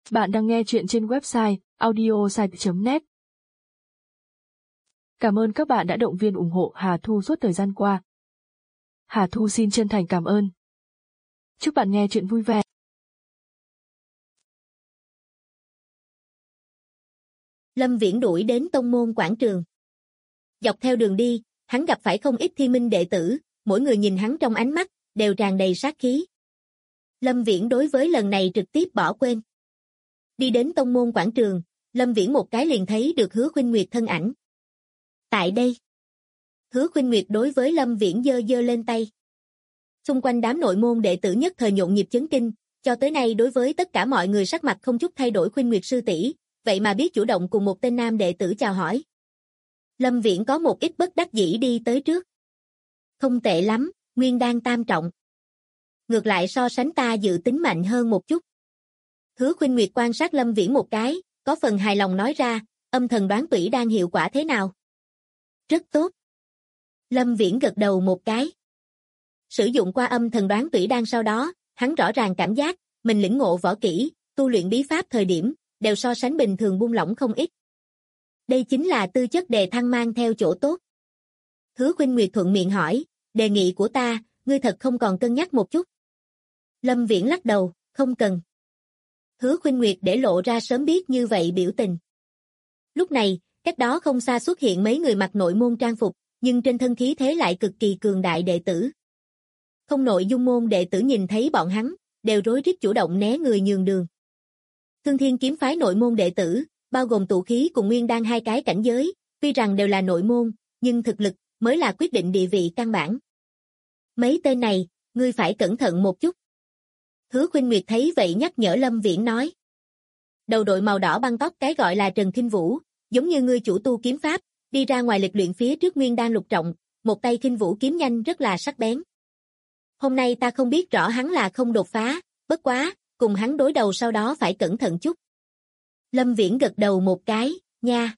Bạn đang nghe chuyện trên website audiosite.net. Cảm ơn các bạn đã động viên ủng hộ Hà Thu suốt thời gian qua. Hà Thu xin chân thành cảm ơn. Chúc bạn nghe chuyện vui vẻ. Lâm Viễn đuổi đến tông môn quảng trường. Dọc theo đường đi, hắn gặp phải không ít thi minh đệ tử, mỗi người nhìn hắn trong ánh mắt, đều tràn đầy sát khí. Lâm Viễn đối với lần này trực tiếp bỏ quên. Đi đến tông môn quảng trường, Lâm Viễn một cái liền thấy được Hứa Khuynh Nguyệt thân ảnh. Tại đây, Hứa Khuynh Nguyệt đối với Lâm Viễn giơ giơ lên tay. Xung quanh đám nội môn đệ tử nhất thời nhộn nhịp chấn kinh, cho tới nay đối với tất cả mọi người sắc mặt không chút thay đổi. Khuynh Nguyệt sư tỷ, vậy mà biết chủ động cùng một tên nam đệ tử chào hỏi. Lâm Viễn có một ít bất đắc dĩ đi tới trước. Không tệ lắm, nguyên đan tam trọng. Ngược lại so sánh ta dự tính mạnh hơn một chút. Hứa Khuynh Nguyệt quan sát Lâm Viễn một cái, có phần hài lòng nói ra, âm thần đoán tủy đan hiệu quả thế nào? Rất tốt. Lâm Viễn gật đầu một cái. Sử dụng qua âm thần đoán tủy đan sau đó, hắn rõ ràng cảm giác, mình lĩnh ngộ võ kỹ, tu luyện bí pháp thời điểm, đều so sánh bình thường buông lỏng không ít. Đây chính là tư chất đề thăng mang theo chỗ tốt. Hứa Khuynh Nguyệt thuận miệng hỏi, đề nghị của ta, ngươi thật không còn cân nhắc một chút? Lâm Viễn lắc đầu, không cần. Hứa Khuynh Nguyệt để lộ ra sớm biết như vậy biểu tình. Lúc này, cách đó không xa xuất hiện mấy người mặc nội môn trang phục, nhưng trên thân khí thế lại cực kỳ cường đại đệ tử. Không nội dung môn đệ tử nhìn thấy bọn hắn, đều rối rít chủ động né người nhường đường. Thương Thiên kiếm phái nội môn đệ tử, bao gồm tụ khí cùng nguyên đan hai cái cảnh giới, tuy rằng đều là nội môn, nhưng thực lực mới là quyết định địa vị căn bản. Mấy tên này, ngươi phải cẩn thận một chút. Hứa Khuynh Nguyệt thấy vậy nhắc nhở Lâm Viễn nói. Đầu đội màu đỏ băng tóc cái gọi là Trần Khinh Vũ, giống như ngươi chủ tu kiếm pháp, đi ra ngoài lịch luyện phía trước nguyên đan lục trọng, một tay Khinh Vũ kiếm nhanh rất là sắc bén. Hôm nay ta không biết rõ hắn là không đột phá, bất quá, cùng hắn đối đầu sau đó phải cẩn thận chút. Lâm Viễn gật đầu một cái, nha.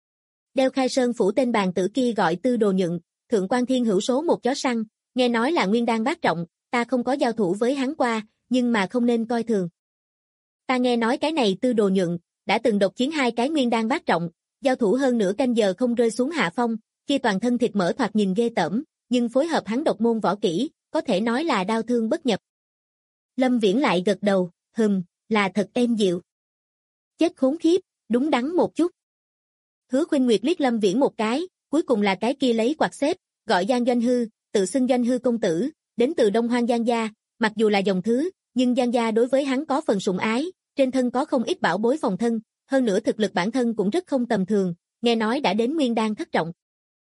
Đeo Khai Sơn phủ tên bàn tử kia gọi Tư Đồ Nhựng, Thượng Quan Thiên Hữu số một chó săn, nghe nói là nguyên đan bát trọng, ta không có giao thủ với hắn qua, nhưng mà không nên coi thường. Ta nghe nói cái này Tư Đồ Nhựng, đã từng độc chiến hai cái nguyên đan bát trọng, giao thủ hơn nửa canh giờ không rơi xuống hạ phong, kia toàn thân thịt mỡ thoạt nhìn ghê tởm, nhưng phối hợp hắn độc môn võ kỹ, có thể nói là đao thương bất nhập. Lâm Viễn lại gật đầu, là thật êm dịu. Chết khốn khiếp, đúng đắn một chút. Hứa Khuynh Nguyệt liếc Lâm Viễn một cái, cuối cùng là cái kia lấy quạt xếp, gọi Giang Doanh Hư, tự xưng Doanh Hư công tử, đến từ Đông Hoang Giang gia, mặc dù là dòng thứ, nhưng Giang gia đối với hắn có phần sủng ái, trên thân có không ít bảo bối phòng thân, hơn nữa thực lực bản thân cũng rất không tầm thường, nghe nói đã đến nguyên đan thất trọng.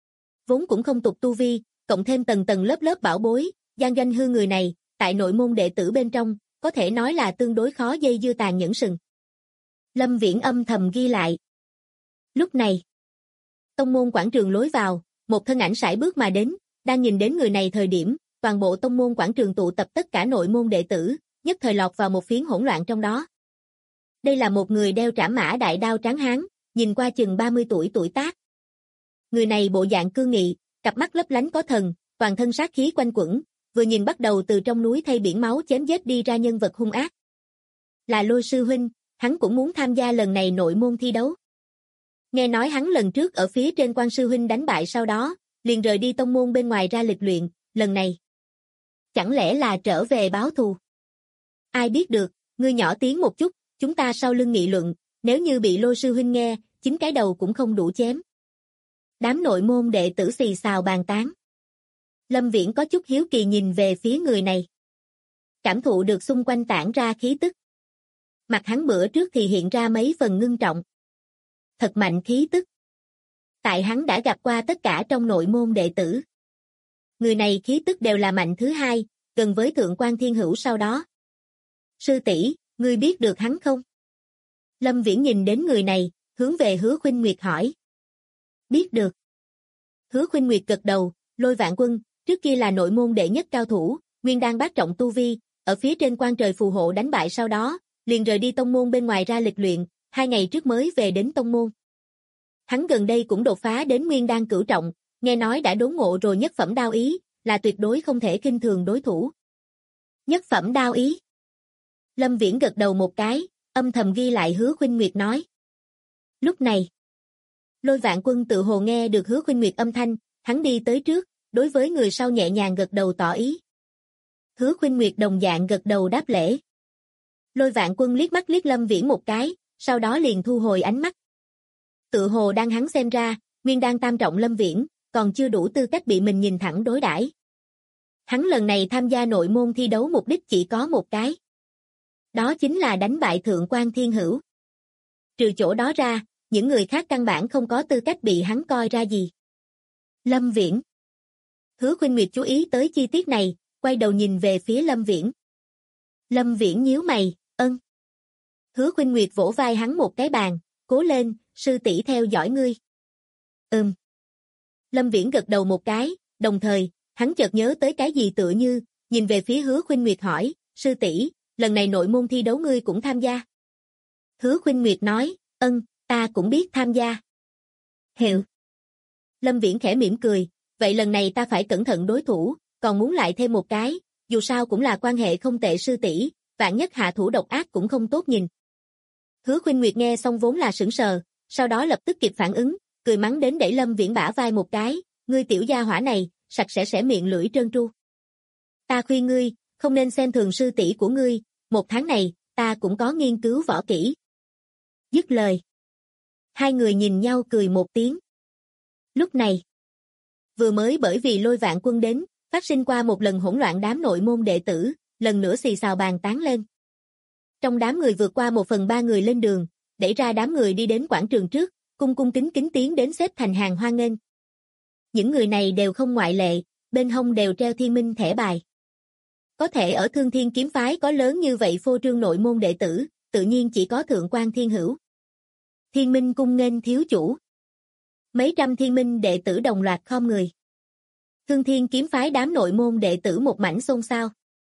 Vốn cũng không tục tu vi, cộng thêm tầng tầng lớp lớp bảo bối, Giang Doanh Hư người này, tại nội môn đệ tử bên trong, có thể nói là tương đối khó dây dưa tàn nhẫn sừng. Lâm Viễn âm thầm ghi lại. Lúc này, tông môn quảng trường lối vào, một thân ảnh sải bước mà đến, đang nhìn đến người này thời điểm, toàn bộ tông môn quảng trường tụ tập tất cả nội môn đệ tử, nhất thời lọt vào một phiến hỗn loạn trong đó. Đây là một người đeo trảm mã đại đao trắng hán, nhìn qua chừng 30 tuổi tuổi tác. Người này bộ dạng cương nghị, cặp mắt lấp lánh có thần, toàn thân sát khí quanh quẩn, vừa nhìn bắt đầu từ trong núi thay biển máu chém giết đi ra nhân vật hung ác. Là Lôi sư huynh, hắn cũng muốn tham gia lần này nội môn thi đấu. Nghe nói hắn lần trước ở phía trên Quan sư huynh đánh bại sau đó, liền rời đi tông môn bên ngoài ra lịch luyện, lần này. Chẳng lẽ là trở về báo thù? Ai biết được, ngươi nhỏ tiếng một chút, chúng ta sau lưng nghị luận, nếu như bị Lôi sư huynh nghe, chính cái đầu cũng không đủ chém. Đám nội môn đệ tử xì xào bàn tán. Lâm Viễn có chút hiếu kỳ nhìn về phía người này. Cảm thụ được xung quanh tản ra khí tức. Mặt hắn bữa trước thì hiện ra mấy phần ngưng trọng. Thật mạnh khí tức. Tại hắn đã gặp qua tất cả trong nội môn đệ tử. Người này khí tức đều là mạnh thứ hai, gần với Thượng Quan Thiên Hữu sau đó. Sư tỷ, ngươi biết được hắn không? Lâm Viễn nhìn đến người này, hướng về Hứa Khuynh Nguyệt hỏi. Biết được. Hứa Khuynh Nguyệt gật đầu, Lôi Vạn Quân, trước kia là nội môn đệ nhất cao thủ, nguyên đan bát trọng tu vi, ở phía trên quan trời phù hộ đánh bại sau đó, liền rời đi tông môn bên ngoài ra lịch luyện, 2 ngày trước mới về đến tông môn. Hắn gần đây cũng đột phá đến nguyên đan cửu trọng, nghe nói đã đốn ngộ rồi nhất phẩm đao ý, là tuyệt đối không thể khinh thường đối thủ. Nhất phẩm đao ý. Lâm Viễn gật đầu một cái, âm thầm ghi lại Hứa Khuynh Nguyệt nói. Lúc này, Lôi Vạn Quân tự hồ nghe được Hứa Khuynh Nguyệt âm thanh, hắn đi tới trước, đối với người sau nhẹ nhàng gật đầu tỏ ý. Hứa Khuynh Nguyệt đồng dạng gật đầu đáp lễ. Lôi Vạn Quân liếc mắt liếc Lâm Viễn một cái, sau đó liền thu hồi ánh mắt. Tự hồ đang hắn xem ra, nguyên đan tam trọng Lâm Viễn, còn chưa đủ tư cách bị mình nhìn thẳng đối đãi. Hắn lần này tham gia nội môn thi đấu mục đích chỉ có một cái. Đó chính là đánh bại Thượng Quan Thiên Hữu. Trừ chỗ đó ra, những người khác căn bản không có tư cách bị hắn coi ra gì. Lâm Viễn. Hứa Khuynh Nguyệt chú ý tới chi tiết này, quay đầu nhìn về phía Lâm Viễn. Lâm Viễn nhíu mày, ân. Hứa Khuynh Nguyệt vỗ vai hắn một cái bàn, cố lên, sư tỷ theo dõi ngươi. Lâm Viễn gật đầu một cái, đồng thời, hắn chợt nhớ tới cái gì tựa như, nhìn về phía Hứa Khuynh Nguyệt hỏi, sư tỷ, lần này nội môn thi đấu ngươi cũng tham gia. Hứa Khuynh Nguyệt nói, ta cũng biết tham gia. Hiệu. Lâm Viễn khẽ mỉm cười, vậy lần này ta phải cẩn thận đối thủ, còn muốn lại thêm một cái, dù sao cũng là quan hệ không tệ sư tỷ, vạn nhất hạ thủ độc ác cũng không tốt nhìn. Hứa Khuynh Nguyệt nghe xong vốn là sững sờ, sau đó lập tức kịp phản ứng, cười mắng đến đẩy Lâm Viễn bả vai một cái, ngươi tiểu gia hỏa này, sạch sẽ miệng lưỡi trơn tru. Ta khuyên ngươi, không nên xem thường sư tỷ của ngươi, một tháng này, ta cũng có nghiên cứu võ kỹ. Dứt lời. Hai người nhìn nhau cười một tiếng. Lúc này, vừa mới bởi vì Lôi Vạn Quân đến, phát sinh qua một lần hỗn loạn đám nội môn đệ tử, lần nữa xì xào bàn tán lên. Trong đám người vượt qua 1/3 người lên đường, đẩy ra đám người đi đến quảng trường trước, cung kính tiến đến xếp thành hàng hoan nghênh. Những người này đều không ngoại lệ, bên hông đều treo thiên minh thẻ bài. Có thể ở Thương Thiên kiếm phái có lớn như vậy phô trương nội môn đệ tử, tự nhiên chỉ có Thượng Quan Thiên Hữu. Thiên Minh cung nghênh thiếu chủ. Mấy trăm thiên minh đệ tử đồng loạt khom người. Thương Thiên kiếm phái đám nội môn đệ tử một mảnh xôn xao.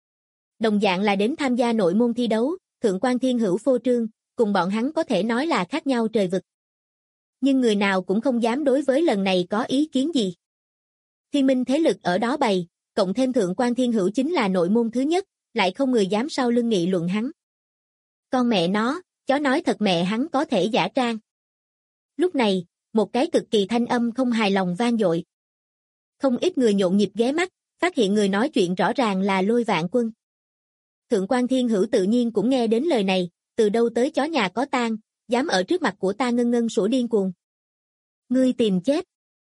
Đồng dạng là đến tham gia nội môn thi đấu, Thượng Quan Thiên Hữu phô trương, cùng bọn hắn có thể nói là khác nhau trời vực. Nhưng người nào cũng không dám đối với lần này có ý kiến gì. Thiên minh thế lực ở đó bày, cộng thêm Thượng Quan Thiên Hữu chính là nội môn thứ nhất, lại không người dám sau lưng nghị luận hắn. Con mẹ nó, chó nói thật mẹ hắn có thể giả trang. Lúc này, một cái cực kỳ thanh âm không hài lòng vang dội. Không ít người nhộn nhịp ghé mắt, phát hiện người nói chuyện rõ ràng là Lôi Vạn Quân. Thượng Quan Thiên Hữu tự nhiên cũng nghe đến lời này, từ đâu tới chó nhà có tang, dám ở trước mặt của ta ngân sủa điên cuồng. Ngươi tìm chết.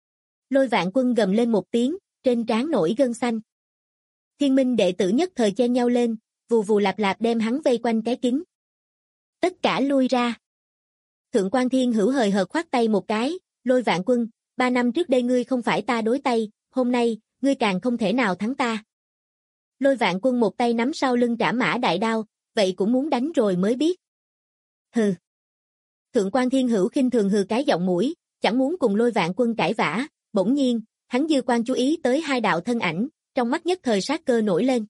Lôi Vạn Quân gầm lên một tiếng, trên trán nổi gân xanh. Thiên minh đệ tử nhất thời chen nhau lên, vù vù lạp lạp đem hắn vây quanh cái kính. Tất cả lui ra. Thượng Quan Thiên Hữu hời hợt khoát tay một cái, Lôi Vạn Quân, 3 năm trước đây ngươi không phải ta đối tay, hôm nay, ngươi càng không thể nào thắng ta. Lôi Vạn Quân một tay nắm sau lưng Trảm Mã đại đao, vậy cũng muốn đánh rồi mới biết. Hừ. Thượng Quan Thiên Hữu khinh thường hừ cái giọng mũi, chẳng muốn cùng Lôi Vạn Quân cãi vã, bỗng nhiên, hắn dư quan chú ý tới hai đạo thân ảnh, trong mắt nhất thời sát cơ nổi lên.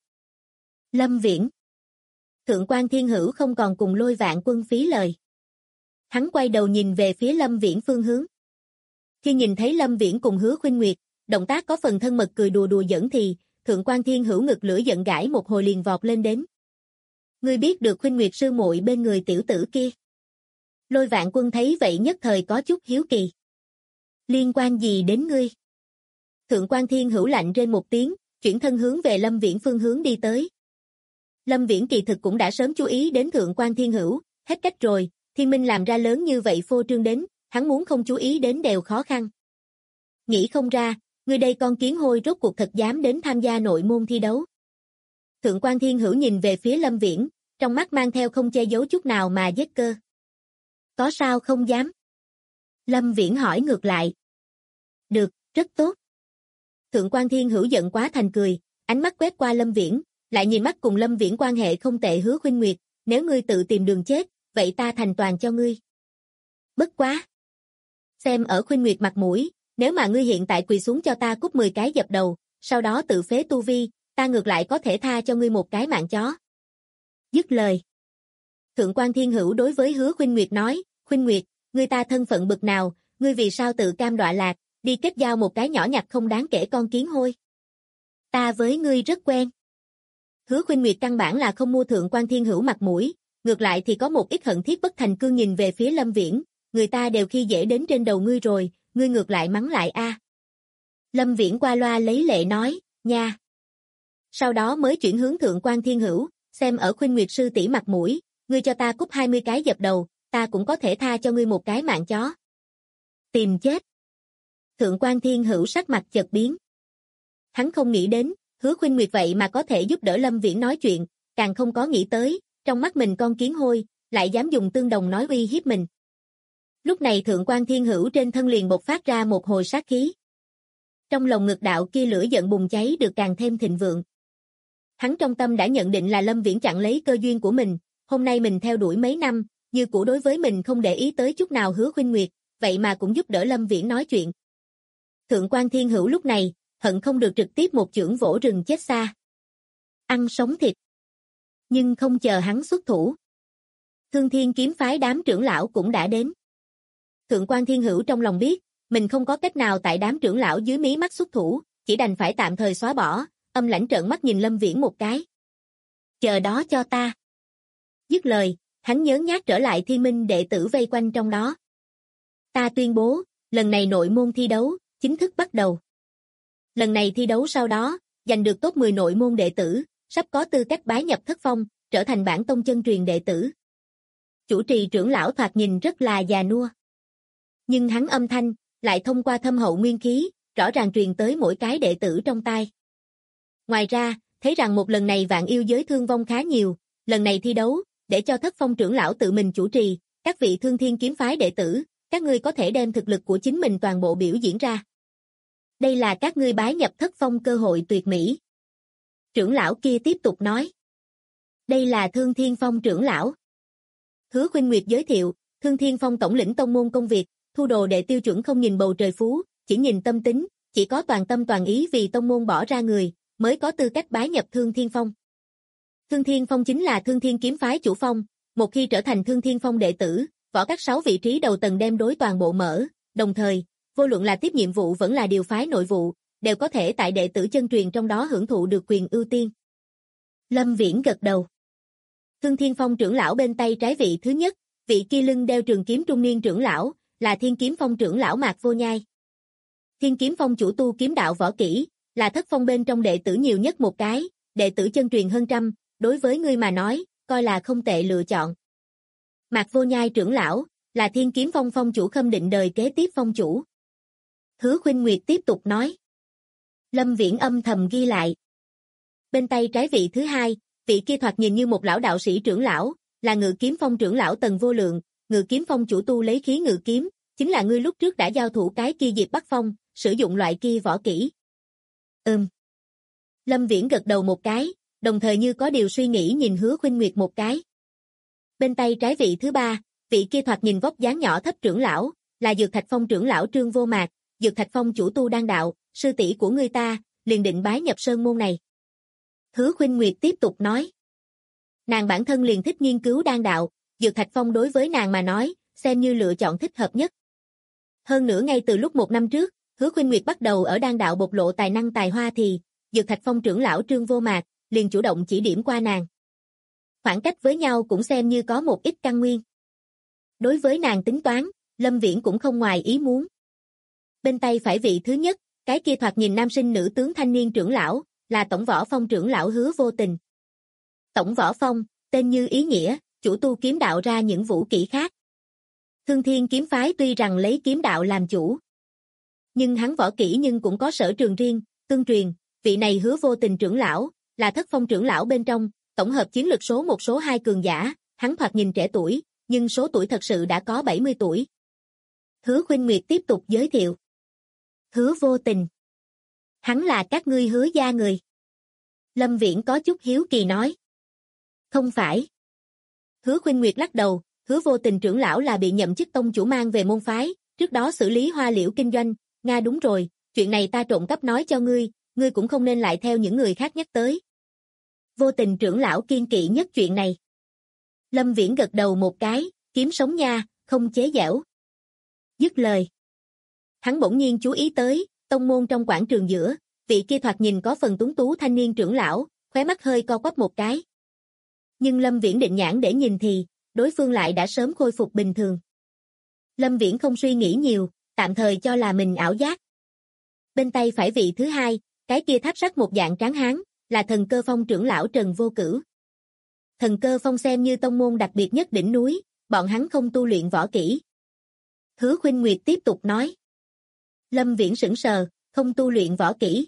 Lâm Viễn. Thượng Quan Thiên Hữu không còn cùng Lôi Vạn Quân phí lời. Hắn quay đầu nhìn về phía Lâm Viễn phương hướng. Khi nhìn thấy Lâm Viễn cùng Hứa Khuynh Nguyệt, động tác có phần thân mật cười đùa giỡn thì, Thượng Quan Thiên Hữu ngực lửa giận gãi một hồi liền vọt lên đến. Ngươi biết được Khuynh Nguyệt sư muội bên người tiểu tử kia. Lôi Vạn Quân thấy vậy nhất thời có chút hiếu kỳ. Liên quan gì đến ngươi? Thượng Quan Thiên Hữu lạnh trên một tiếng, chuyển thân hướng về Lâm Viễn phương hướng đi tới. Lâm Viễn kỳ thực cũng đã sớm chú ý đến Thượng Quan Thiên Hữu, hết cách rồi, Thiên Minh làm ra lớn như vậy phô trương đến, hắn muốn không chú ý đến đều khó khăn. Nghĩ không ra, ngươi đây con kiến hôi rốt cuộc thật dám đến tham gia nội môn thi đấu. Thượng Quan Thiên Hữu nhìn về phía Lâm Viễn, trong mắt mang theo không che giấu chút nào mà vết cơ. Có sao không dám? Lâm Viễn hỏi ngược lại. Được, rất tốt. Thượng Quan Thiên Hữu giận quá thành cười, ánh mắt quét qua Lâm Viễn, lại nhìn mắt cùng Lâm Viễn quan hệ không tệ Hứa Khuynh Nguyệt, nếu ngươi tự tìm đường chết, vậy ta thành toàn cho ngươi. Bất quá. Xem ở Khuynh Nguyệt mặt mũi, nếu mà ngươi hiện tại quỳ xuống cho ta cút 10 cái dập đầu, sau đó tự phế tu vi, ta ngược lại có thể tha cho ngươi một cái mạng chó. Dứt lời. Thượng Quan Thiên Hữu đối với Hứa Khuynh Nguyệt nói, Khuynh Nguyệt, ngươi ta thân phận bực nào, ngươi vì sao tự cam đọa lạc, đi kết giao một cái nhỏ nhặt không đáng kể con kiến hôi. Ta với ngươi rất quen. Hứa Khuynh Nguyệt căn bản là không mua Thượng Quan Thiên Hữu mặt mũi, ngược lại thì có một ít hận thiết bất thành cương nhìn về phía Lâm Viễn, người ta đều khi dễ đến trên đầu ngươi rồi, ngươi ngược lại mắng lại a. Lâm Viễn qua loa lấy lệ nói, nha. Sau đó mới chuyển hướng Thượng Quan Thiên Hữu, xem ở Khuynh Nguyệt sư tỷ mặt mũi, ngươi cho ta cút 20 cái dập đầu, ta cũng có thể tha cho ngươi một cái mạng chó. Tìm chết. Thượng Quan Thiên Hữu sắc mặt chợt biến. Hắn không nghĩ đến, Hứa Khuynh Nguyệt vậy mà có thể giúp đỡ Lâm Viễn nói chuyện, càng không có nghĩ tới, trong mắt mình con kiến hôi, lại dám dùng tương đồng nói uy hiếp mình. Lúc này Thượng Quan Thiên Hữu trên thân liền bộc phát ra một hồi sát khí. Trong lồng ngực đạo kia lửa giận bùng cháy được càng thêm thịnh vượng. Hắn trong tâm đã nhận định là Lâm Viễn chặn lấy cơ duyên của mình, hôm nay mình theo đuổi mấy năm, như cũ đối với mình không để ý tới chút nào Hứa Khuynh Nguyệt, vậy mà cũng giúp đỡ Lâm Viễn nói chuyện. Thượng Quan Thiên Hữu lúc này, hận không được trực tiếp một chưởng vỗ rừng chết xa. Ăn sống thịt. Nhưng không chờ hắn xuất thủ. Thương Thiên kiếm phái đám trưởng lão cũng đã đến. Thượng Quan Thiên Hữu trong lòng biết, mình không có cách nào tại đám trưởng lão dưới mí mắt xuất thủ, chỉ đành phải tạm thời xóa bỏ, âm lãnh trợn mắt nhìn Lâm Viễn một cái. Chờ đó cho ta. Dứt lời, hắn nhớn nhác trở lại Thiên Minh đệ tử vây quanh trong đó. Ta tuyên bố, lần này nội môn thi đấu, chính thức bắt đầu. Lần này thi đấu sau đó, giành được top 10 nội môn đệ tử, sắp có tư cách bái nhập thất phong, trở thành bản tông chân truyền đệ tử. Chủ trì trưởng lão thoạt nhìn rất là già nua. Nhưng hắn âm thanh, lại thông qua thâm hậu nguyên khí, rõ ràng truyền tới mỗi cái đệ tử trong tai. Ngoài ra, thấy rằng một lần này vạn yêu giới thương vong khá nhiều, lần này thi đấu, để cho thất phong trưởng lão tự mình chủ trì, các vị Thương Thiên kiếm phái đệ tử, các ngươi có thể đem thực lực của chính mình toàn bộ biểu diễn ra. Đây là các ngươi bái nhập thất phong cơ hội tuyệt mỹ. Trưởng lão kia tiếp tục nói. Đây là Thương Thiên Phong trưởng lão. Hứa Khuynh Nguyệt giới thiệu, Thương Thiên Phong tổng lĩnh tông môn công việc, thu đồ đệ tiêu chuẩn không nhìn bầu trời phú, chỉ nhìn tâm tính, chỉ có toàn tâm toàn ý vì tông môn bỏ ra người, mới có tư cách bái nhập Thương Thiên Phong. Thương Thiên Phong chính là Thương Thiên kiếm phái chủ phong, một khi trở thành Thương Thiên Phong đệ tử, võ các 6 vị trí đầu tầng đem đối toàn bộ mở, đồng thời, vô luận là tiếp nhiệm vụ vẫn là điều phái nội vụ, đều có thể tại đệ tử chân truyền trong đó hưởng thụ được quyền ưu tiên. Lâm Viễn gật đầu. Thương Thiên Phong trưởng lão bên tay trái vị thứ nhất, vị kia lưng đeo trường kiếm trung niên trưởng lão, là Thiên Kiếm Phong trưởng lão Mạc Vô Nhai. Thiên Kiếm Phong chủ tu kiếm đạo võ kỹ, là thất phong bên trong đệ tử nhiều nhất một cái, đệ tử chân truyền hơn trăm, đối với ngươi mà nói, coi là không tệ lựa chọn. Mạc Vô Nhai trưởng lão, là Thiên Kiếm Phong phong chủ Khâm Định đời kế tiếp phong chủ. Hứa Khuynh Nguyệt tiếp tục nói. Lâm Viễn âm thầm ghi lại. Bên tay trái vị thứ hai, vị kia thoạt nhìn như một lão đạo sĩ trưởng lão, là Ngự Kiếm Phong trưởng lão Tần Vô Lượng, Ngự Kiếm Phong chủ tu lấy khí ngự kiếm, chính là ngươi lúc trước đã giao thủ cái kia Diệp Bắc Phong, sử dụng loại kia võ kỹ. Lâm Viễn gật đầu một cái, đồng thời như có điều suy nghĩ nhìn Hứa Khuynh Nguyệt một cái. Bên tay trái vị thứ ba, vị kia thoạt nhìn vóc dáng nhỏ thấp trưởng lão, là Dược Thạch Phong trưởng lão Trương Vô Mạc, Dược Thạch Phong chủ tu đan đạo, sư tỷ của ngươi ta, liền định bái nhập sơn môn này. Hứa Khuynh Nguyệt tiếp tục nói. Nàng bản thân liền thích nghiên cứu đan đạo, Dược Thạch Phong đối với nàng mà nói, xem như lựa chọn thích hợp nhất. Hơn nữa ngay từ lúc 1 năm trước, Hứa Khuynh Nguyệt bắt đầu ở đan đạo bộc lộ tài năng tài hoa thì, Dược Thạch Phong trưởng lão Trương Vô Mạc, liền chủ động chỉ điểm qua nàng. Khoảng cách với nhau cũng xem như có một ít căn nguyên. Đối với nàng tính toán, Lâm Viễn cũng không ngoài ý muốn. Bên tay phải vị thứ nhất, cái kia thoạt nhìn nam sinh nữ tướng thanh niên trưởng lão, là Tổng Võ Phong trưởng lão Hứa Vô Tình. Tổng Võ Phong, tên như ý nghĩa, chủ tu kiếm đạo ra những vũ kỹ khác. Thương Thiên kiếm phái tuy rằng lấy kiếm đạo làm chủ, nhưng hắn võ kỹ nhưng cũng có sở trường riêng, tương truyền, vị này Hứa Vô Tình trưởng lão, là thất phong trưởng lão bên trong, tổng hợp chiến lực số 1 số 2 cường giả, hắn thoạt nhìn trẻ tuổi, nhưng số tuổi thật sự đã có 70 tuổi. Hứa Khuynh Nguyệt tiếp tục giới thiệu. Hứa Vô Tình. Hắn là các ngươi Hứa gia người. Lâm Viễn có chút hiếu kỳ nói. Không phải. Hứa Khuynh Nguyệt lắc đầu, Hứa Vô Tình trưởng lão là bị nhậm chức tông chủ mang về môn phái, trước đó xử lý hoa liễu kinh doanh, Nga đúng rồi, chuyện này ta trộm cắp nói cho ngươi, ngươi cũng không nên lại theo những người khác nhắc tới. Vô Tình trưởng lão kiên kỵ nhất chuyện này. Lâm Viễn gật đầu một cái, kiếm sống nha, không chế giễu. Dứt lời. Hắn bỗng nhiên chú ý tới, tông môn trong quảng trường giữa, vị kia thoạt nhìn có phần tuấn tú thanh niên trưởng lão, khóe mắt hơi co quắp một cái. Nhưng Lâm Viễn định nhãn để nhìn thì, đối phương lại đã sớm khôi phục bình thường. Lâm Viễn không suy nghĩ nhiều, tạm thời cho là mình ảo giác. Bên tay phải vị thứ hai, cái kia tháp sắt một dạng tráng hán, là Thần Cơ Phong trưởng lão Trần Vô Cửu. Thần Cơ Phong xem như tông môn đặc biệt nhất đỉnh núi, bọn hắn không tu luyện võ kỹ. Hứa Khuynh Nguyệt tiếp tục nói. Lâm Viễn sững sờ, không tu luyện võ kỹ.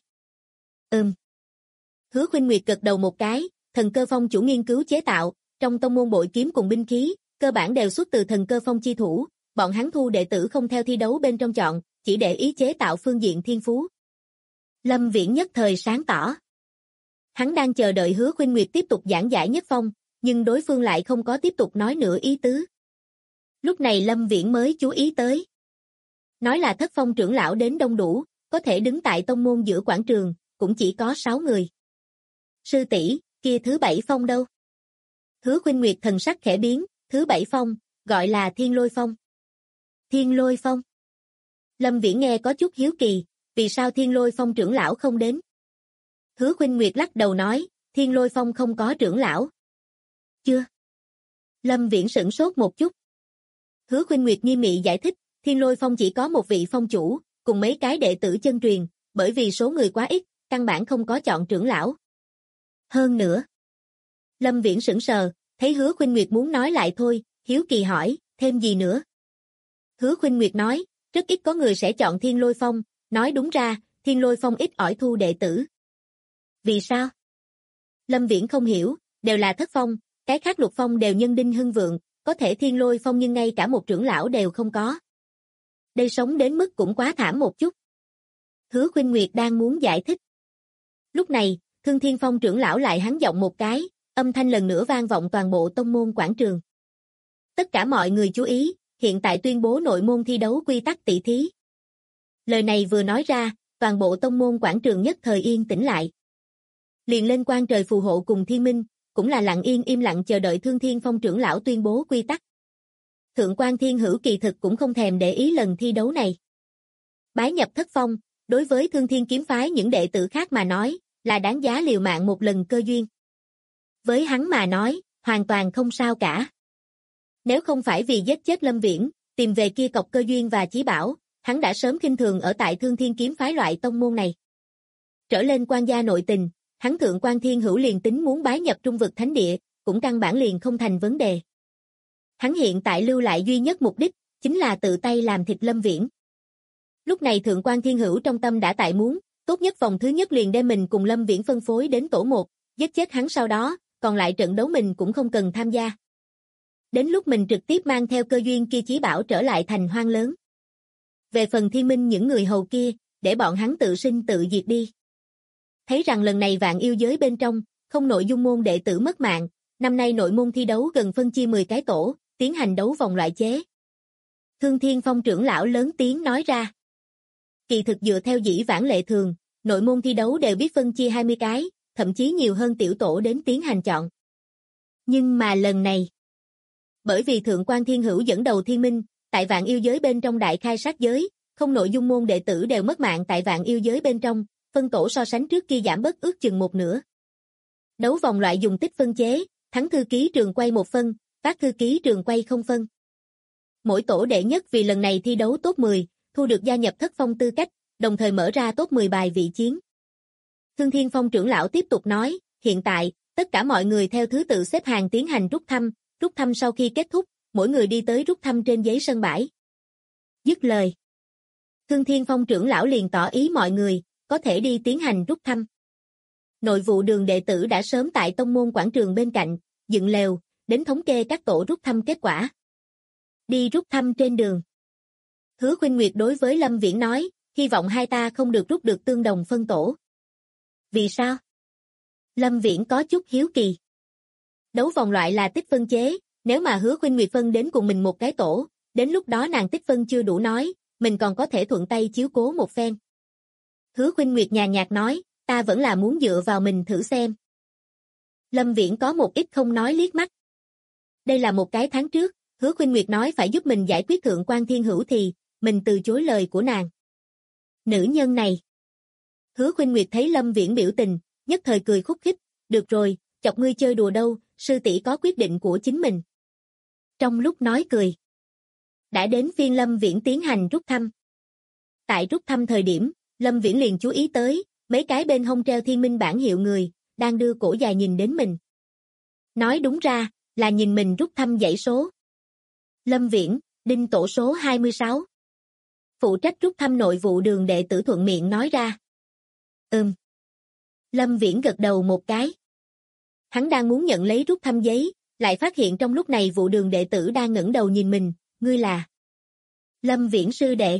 Hứa Khuynh Nguyệt gật đầu một cái, Thần Cơ Phong chủ nghiên cứu chế tạo, trong tông môn bội kiếm cùng binh khí, cơ bản đều xuất từ Thần Cơ Phong chi thủ, bọn hắn thu đệ tử không theo thi đấu bên trong chọn, chỉ để ý chế tạo phương diện thiên phú. Lâm Viễn nhất thời sáng tỏ. Hắn đang chờ đợi Hứa Khuynh Nguyệt tiếp tục giảng giải nhất phong, nhưng đối phương lại không có tiếp tục nói nữa ý tứ. Lúc này Lâm Viễn mới chú ý tới. Nói là Thất Phong trưởng lão đến đông đủ, có thể đứng tại tông môn giữa quảng trường, cũng chỉ có 6 người. Sư tỷ, kia thứ 7 phong đâu? Hứa Khuynh Nguyệt thần sắc khẽ biến, thứ 7 phong, gọi là Thiên Lôi Phong. Thiên Lôi Phong. Lâm Viễn nghe có chút hiếu kỳ, vì sao Thiên Lôi Phong trưởng lão không đến? Hứa Khuynh Nguyệt lắc đầu nói, Thiên Lôi Phong không có trưởng lão. Chưa. Lâm Viễn sửng sốt một chút. Hứa Khuynh Nguyệt nghiêm nghị giải thích, Thiên Lôi Phong chỉ có một vị phong chủ, cùng mấy cái đệ tử chân truyền, bởi vì số người quá ít, căn bản không có chọn trưởng lão. Hơn nữa. Lâm Viễn sững sờ, thấy Hứa Khuynh Nguyệt muốn nói lại thôi, hiếu kỳ hỏi, thêm gì nữa? Hứa Khuynh Nguyệt nói, rất ít có người sẽ chọn Thiên Lôi Phong, nói đúng ra, Thiên Lôi Phong ít ỏi thu đệ tử. Vì sao? Lâm Viễn không hiểu, đều là Thất Phong, cái khác Lục Phong đều nhân đinh hưng vượng, có thể Thiên Lôi Phong nhưng ngay cả một trưởng lão đều không có. Đây sống đến mức cũng quá thảm một chút. Hứa Khuynh Nguyệt đang muốn giải thích. Lúc này, Thương Thiên Phong trưởng lão lại hắn giọng một cái, âm thanh lần nữa vang vọng toàn bộ tông môn quảng trường. Tất cả mọi người chú ý, hiện tại tuyên bố nội môn thi đấu quy tắc tỷ thí. Lời này vừa nói ra, toàn bộ tông môn quảng trường nhất thời yên tĩnh lại. Liền lên quan trời phù hộ cùng thiên minh, cũng là lặng yên im lặng chờ đợi Thương Thiên Phong trưởng lão tuyên bố quy tắc. Thượng quan Thiên Hữu kỳ thực cũng không thèm để ý lần thi đấu này. Bái nhập Thất Phong, đối với Thương Thiên kiếm phái những đệ tử khác mà nói, là đáng giá liều mạng một lần cơ duyên. Với hắn mà nói, hoàn toàn không sao cả. Nếu không phải vì giết chết Lâm Viễn, tìm về kia cọc cơ duyên và chí bảo, hắn đã sớm khinh thường ở tại Thương Thiên kiếm phái loại tông môn này. Trở lên quan gia nội tình, hắn Thượng quan Thiên Hữu liền tính muốn bái nhập Trung vực thánh địa, cũng căn bản liền không thành vấn đề. Hắn hiện tại lưu lại duy nhất mục đích, chính là tự tay làm thịt Lâm Viễn. Lúc này Thượng quan Thiên Hữu trong tâm đã tại muốn, tốt nhất vòng thứ nhất liền đem mình cùng Lâm Viễn phân phối đến tổ 1, giết chết hắn sau đó, còn lại trận đấu mình cũng không cần tham gia. Đến lúc mình trực tiếp mang theo cơ duyên kia chí bảo trở lại thành hoang lớn. Về phần Thiên Minh những người hầu kia, để bọn hắn tự sinh tự diệt đi. Thấy rằng lần này vạn yêu giới bên trong, không nội dung môn đệ tử mất mạng, năm nay nội môn thi đấu gần phân chia 10 cái tổ, tiến hành đấu vòng loại chế. Thương Thiên Phong trưởng lão lớn tiếng nói ra. Kỳ thực dựa theo dĩ vãng lệ thường, nội môn thi đấu đều biết phân chia 20 cái, thậm chí nhiều hơn tiểu tổ đến tiến hành chọn. Nhưng mà lần này, bởi vì Thượng quan Thiên Hữu dẫn đầu Thiên Minh, tại vạn yêu giới bên trong đại khai sát giới, không nội dung môn đệ tử đều mất mạng tại vạn yêu giới bên trong, phân tổ so sánh trước kia giảm bớt ước chừng một nửa. Đấu vòng loại dùng tích phân chế, thắng thư ký trường quay 1 phân, phát thư ký trường quay 0 phân. Mỗi tổ đệ nhất vì lần này thi đấu top 10, thu được gia nhập Thất Phong tư cách, đồng thời mở ra top 10 bài vị chiến. Thương Thiên Phong trưởng lão tiếp tục nói, hiện tại, tất cả mọi người theo thứ tự xếp hàng tiến hành rút thăm sau khi kết thúc, mỗi người đi tới rút thăm trên giấy sân bãi. Dứt lời. Thương Thiên Phong trưởng lão liền tỏ ý mọi người, có thể đi tiến hành rút thăm. Nội vụ đường đệ tử đã sớm tại tông môn quảng trường bên cạnh, dựng lều, đến thống kê các tổ rút thăm kết quả. Đi rút thăm trên đường. Hứa Khuynh Nguyệt đối với Lâm Viễn nói, hy vọng hai ta không được rút được tương đồng phân tổ. Vì sao? Lâm Viễn có chút hiếu kỳ. Đấu vòng loại là tích phân chế, nếu mà Hứa Khuynh Nguyệt phân đến cùng mình một cái tổ, đến lúc đó nàng tích phân chưa đủ nói, mình còn có thể thuận tay chiếu cố một phen. Hứa Khuynh Nguyệt nhàn nhạt nói, ta vẫn là muốn dựa vào mình thử xem. Lâm Viễn có một ít không nói liếc mắt. Đây là một cái tháng trước, Hứa Khuynh Nguyệt nói phải giúp mình giải quyết Thượng quan Thiên Hữu thì, mình từ chối lời của nàng. Nữ nhân này. Hứa Khuynh Nguyệt thấy Lâm Viễn biểu tình, nhất thời cười khúc khích, được rồi, chọc ngươi chơi đùa đâu, sư tỷ có quyết định của chính mình. Trong lúc nói cười, đã đến phiên Lâm Viễn tiến hành rút thăm. Tại rút thăm thời điểm, Lâm Viễn liền chú ý tới, mấy cái bên hông treo thiên minh bảng hiệu người, đang đưa cổ dài nhìn đến mình. Nói đúng ra, là nhìn mình rút thăm dãy số. Lâm Viễn, đinh tổ số 26. Phụ trách rút thăm nội vụ đường đệ tử thuận miệng nói ra. Lâm Viễn gật đầu một cái. Hắn đang muốn nhận lấy rút thăm giấy, lại phát hiện trong lúc này vụ đường đệ tử đang ngẩng đầu nhìn mình, ngươi là Lâm Viễn sư đệ.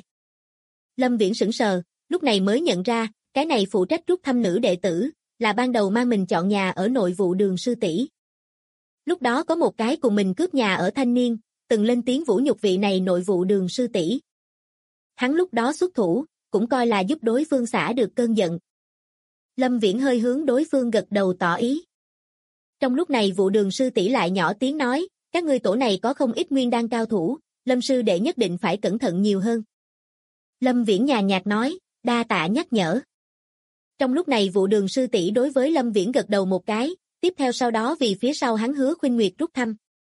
Lâm Viễn sững sờ, lúc này mới nhận ra, cái này phụ trách rút thăm nữ đệ tử, là ban đầu mang mình chọn nhà ở nội vụ đường sư tỷ. Lúc đó có một cái cùng mình cướp nhà ở thanh niên, từng lên tiếng vũ nhục vị này nội vụ đường sư tỷ. Hắn lúc đó xuất thủ, cũng coi là giúp đối phương xả được cơn giận. Lâm Viễn hơi hướng đối phương gật đầu tỏ ý. Trong lúc này vụ đường sư tỷ lại nhỏ tiếng nói, các ngươi tổ này có không ít nguyên đan cao thủ, Lâm sư đệ nhất định phải cẩn thận nhiều hơn. Lâm Viễn nhàn nhạt nói, đa tạ nhắc nhở. Trong lúc này vụ đường sư tỷ đối với Lâm Viễn gật đầu một cái, tiếp theo sau đó vì phía sau hắn Hứa Khuynh Nguyệt rút thăm.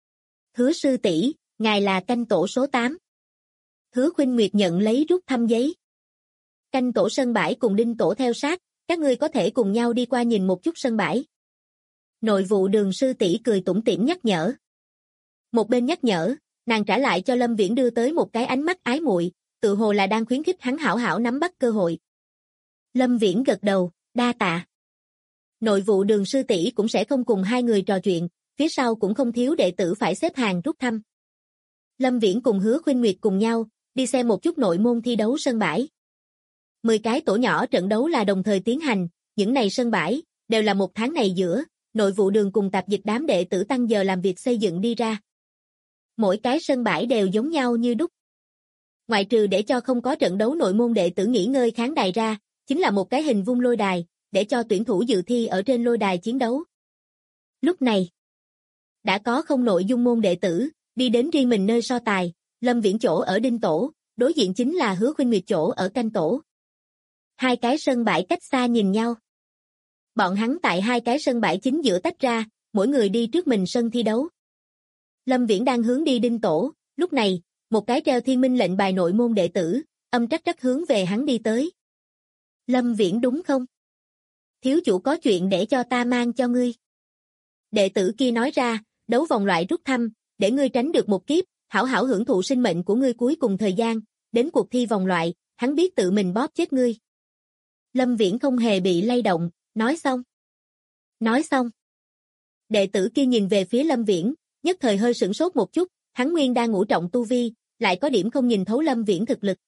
Hứa sư tỷ, ngài là canh tổ số 8. Hứa Khuynh Nguyệt nhận lấy rút thăm giấy. Canh tổ sân bãi cùng đinh tổ theo sát, các ngươi có thể cùng nhau đi qua nhìn một chút sân bãi. Nội vụ đường sư tỷ cười tủm tỉm nhắc nhở. Một bên nhắc nhở, nàng trả lại cho Lâm Viễn đưa tới một cái ánh mắt ái muội, tự hồ là đang khuyến khích hắn hảo hảo nắm bắt cơ hội. Lâm Viễn gật đầu, đa tạ. Nội vụ đường sư tỷ cũng sẽ không cùng hai người trò chuyện, phía sau cũng không thiếu đệ tử phải xếp hàng rút thăm. Lâm Viễn cùng Hứa Khuynh Nguyệt cùng nhau, đi xem một chút nội môn thi đấu sân bãi. 10 cái tổ nhỏ trận đấu là đồng thời tiến hành, những này sân bãi, đều là một tháng này giữa, nội vụ đường cùng tạp dịch đám đệ tử tăng giờ làm việc xây dựng đi ra. Mỗi cái sân bãi đều giống nhau như đúc. Ngoại trừ để cho không có trận đấu nội môn đệ tử nghỉ ngơi khán đài ra, chính là một cái hình vuông lôi đài, để cho tuyển thủ dự thi ở trên lôi đài chiến đấu. Lúc này, đã có không nội dung môn đệ tử, đi đến riêng mình nơi so tài, Lâm Viễn chỗ ở đinh tổ, đối diện chính là Hứa Khuynh Nguyệt chỗ ở canh tổ. Hai cái sân bãi cách xa nhìn nhau. Bọn hắn tại hai cái sân bãi chính giữa tách ra, mỗi người đi trước mình sân thi đấu. Lâm Viễn đang hướng đi đinh tổ, lúc này, một cái treo thiên minh lệnh bài nội môn đệ tử, âm trắc trắc hướng về hắn đi tới. Lâm Viễn đúng không? Thiếu chủ có chuyện để cho ta mang cho ngươi. Đệ tử kia nói ra, đấu vòng loại rút thăm, để ngươi tránh được một kiếp, hảo hảo hưởng thụ sinh mệnh của ngươi cuối cùng thời gian, đến cuộc thi vòng loại, hắn biết tự mình bóp chết ngươi. Lâm Viễn không hề bị lay động, nói xong. Nói xong. Đệ tử kia nhìn về phía Lâm Viễn, nhất thời hơi sửng sốt một chút, hắn nguyên đang ngũ trọng tu vi, lại có điểm không nhìn thấu Lâm Viễn thực lực.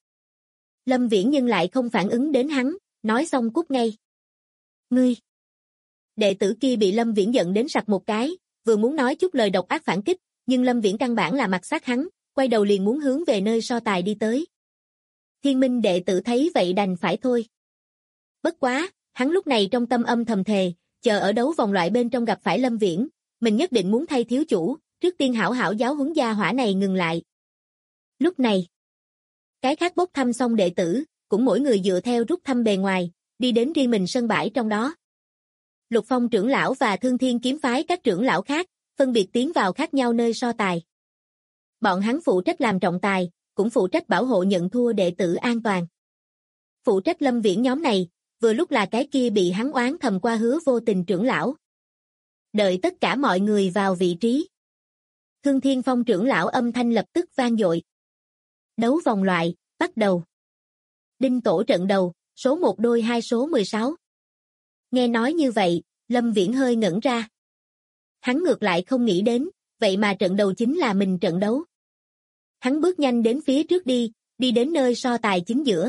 Lâm Viễn nhưng lại không phản ứng đến hắn, nói xong cút ngay. Ngươi! Đệ tử kia bị Lâm Viễn giận đến sặc một cái, vừa muốn nói chút lời độc ác phản kích, nhưng Lâm Viễn căn bản là mặt sát hắn, quay đầu liền muốn hướng về nơi so tài đi tới. Thiên minh đệ tử thấy vậy đành phải thôi. Bất quá, hắn lúc này trong tâm âm thầm thề, chờ ở đấu vòng loại bên trong gặp phải Lâm Viễn, mình nhất định muốn thay thiếu chủ, trước tiên hảo hảo giáo huấn gia hỏa này ngừng lại. Lúc này, cái khác bốc thăm xong đệ tử, cũng mỗi người dựa theo rút thăm bề ngoài, đi đến riêng mình sân bãi trong đó. Lục Phong trưởng lão và Thương Thiên kiếm phái các trưởng lão khác, phân biệt tiến vào khác nhau nơi so tài. Bọn hắn phụ trách làm trọng tài, cũng phụ trách bảo hộ nhận thua đệ tử an toàn. Phụ trách Lâm Viễn nhóm này, vừa lúc là cái kia bị hắn oán thầm qua Hứa Vô Tình trưởng lão. Đợi tất cả mọi người vào vị trí. Thương Thiên Phong trưởng lão âm thanh lập tức vang dội. Đấu vòng loại, bắt đầu. Đinh tổ trận đầu, số 1 đôi 2 số 16. Nghe nói như vậy, Lâm Viễn hơi ngẩn ra. Hắn ngược lại không nghĩ đến, vậy mà trận đầu chính là mình trận đấu. Hắn bước nhanh đến phía trước đi đến nơi so tài chính giữa.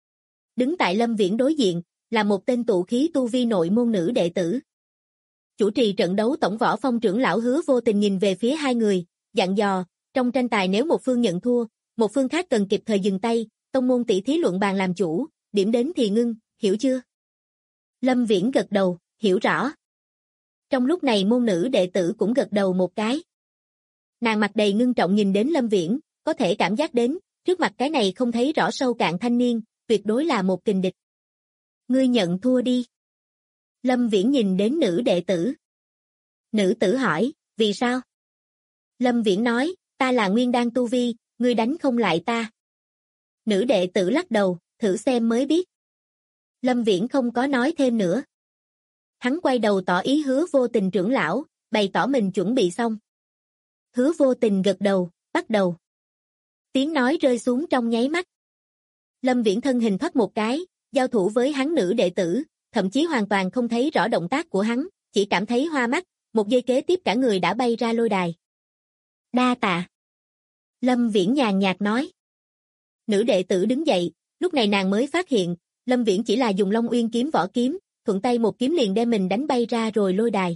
Đứng tại Lâm Viễn đối diện, là một tên tụ khí tu vi nội môn nữ đệ tử. Chủ trì trận đấu Tổng Võ Phong trưởng lão Hứa Vô Tình nhìn về phía hai người, dặn dò, trong tranh tài nếu một phương nhận thua, một phương khác cần kịp thời dừng tay, tông môn tỷ thí luận bàn làm chủ, điểm đến thì ngưng, hiểu chưa? Lâm Viễn gật đầu, hiểu rõ. Trong lúc này môn nữ đệ tử cũng gật đầu một cái. Nàng mặt đầy ngưng trọng nhìn đến Lâm Viễn, có thể cảm giác đến, trước mặt cái này không thấy rõ sâu cạn thanh niên, tuyệt đối là một kình địch. Ngươi nhận thua đi. Lâm Viễn nhìn đến nữ đệ tử. Nữ tử hỏi, vì sao? Lâm Viễn nói, ta là nguyên đan tu vi, ngươi đánh không lại ta. Nữ đệ tử lắc đầu, thử xem mới biết. Lâm Viễn không có nói thêm nữa. Hắn quay đầu tỏ ý Hứa Vô Tình trưởng lão, bày tỏ mình chuẩn bị xong. Hứa Vô Tình gật đầu, bắt đầu. Tiếng nói rơi xuống trong nháy mắt. Lâm Viễn thân hình thoát một cái, giao thủ với hắn nữ đệ tử, thậm chí hoàn toàn không thấy rõ động tác của hắn, chỉ cảm thấy hoa mắt, một giây kế tiếp cả người đã bay ra lôi đài. Đa tạ. Lâm Viễn nhàn nhạt nói. Nữ đệ tử đứng dậy, lúc này nàng mới phát hiện, Lâm Viễn chỉ là dùng Long Uyên kiếm vỏ kiếm, thuận tay một kiếm liền đem mình đánh bay ra rồi lôi đài.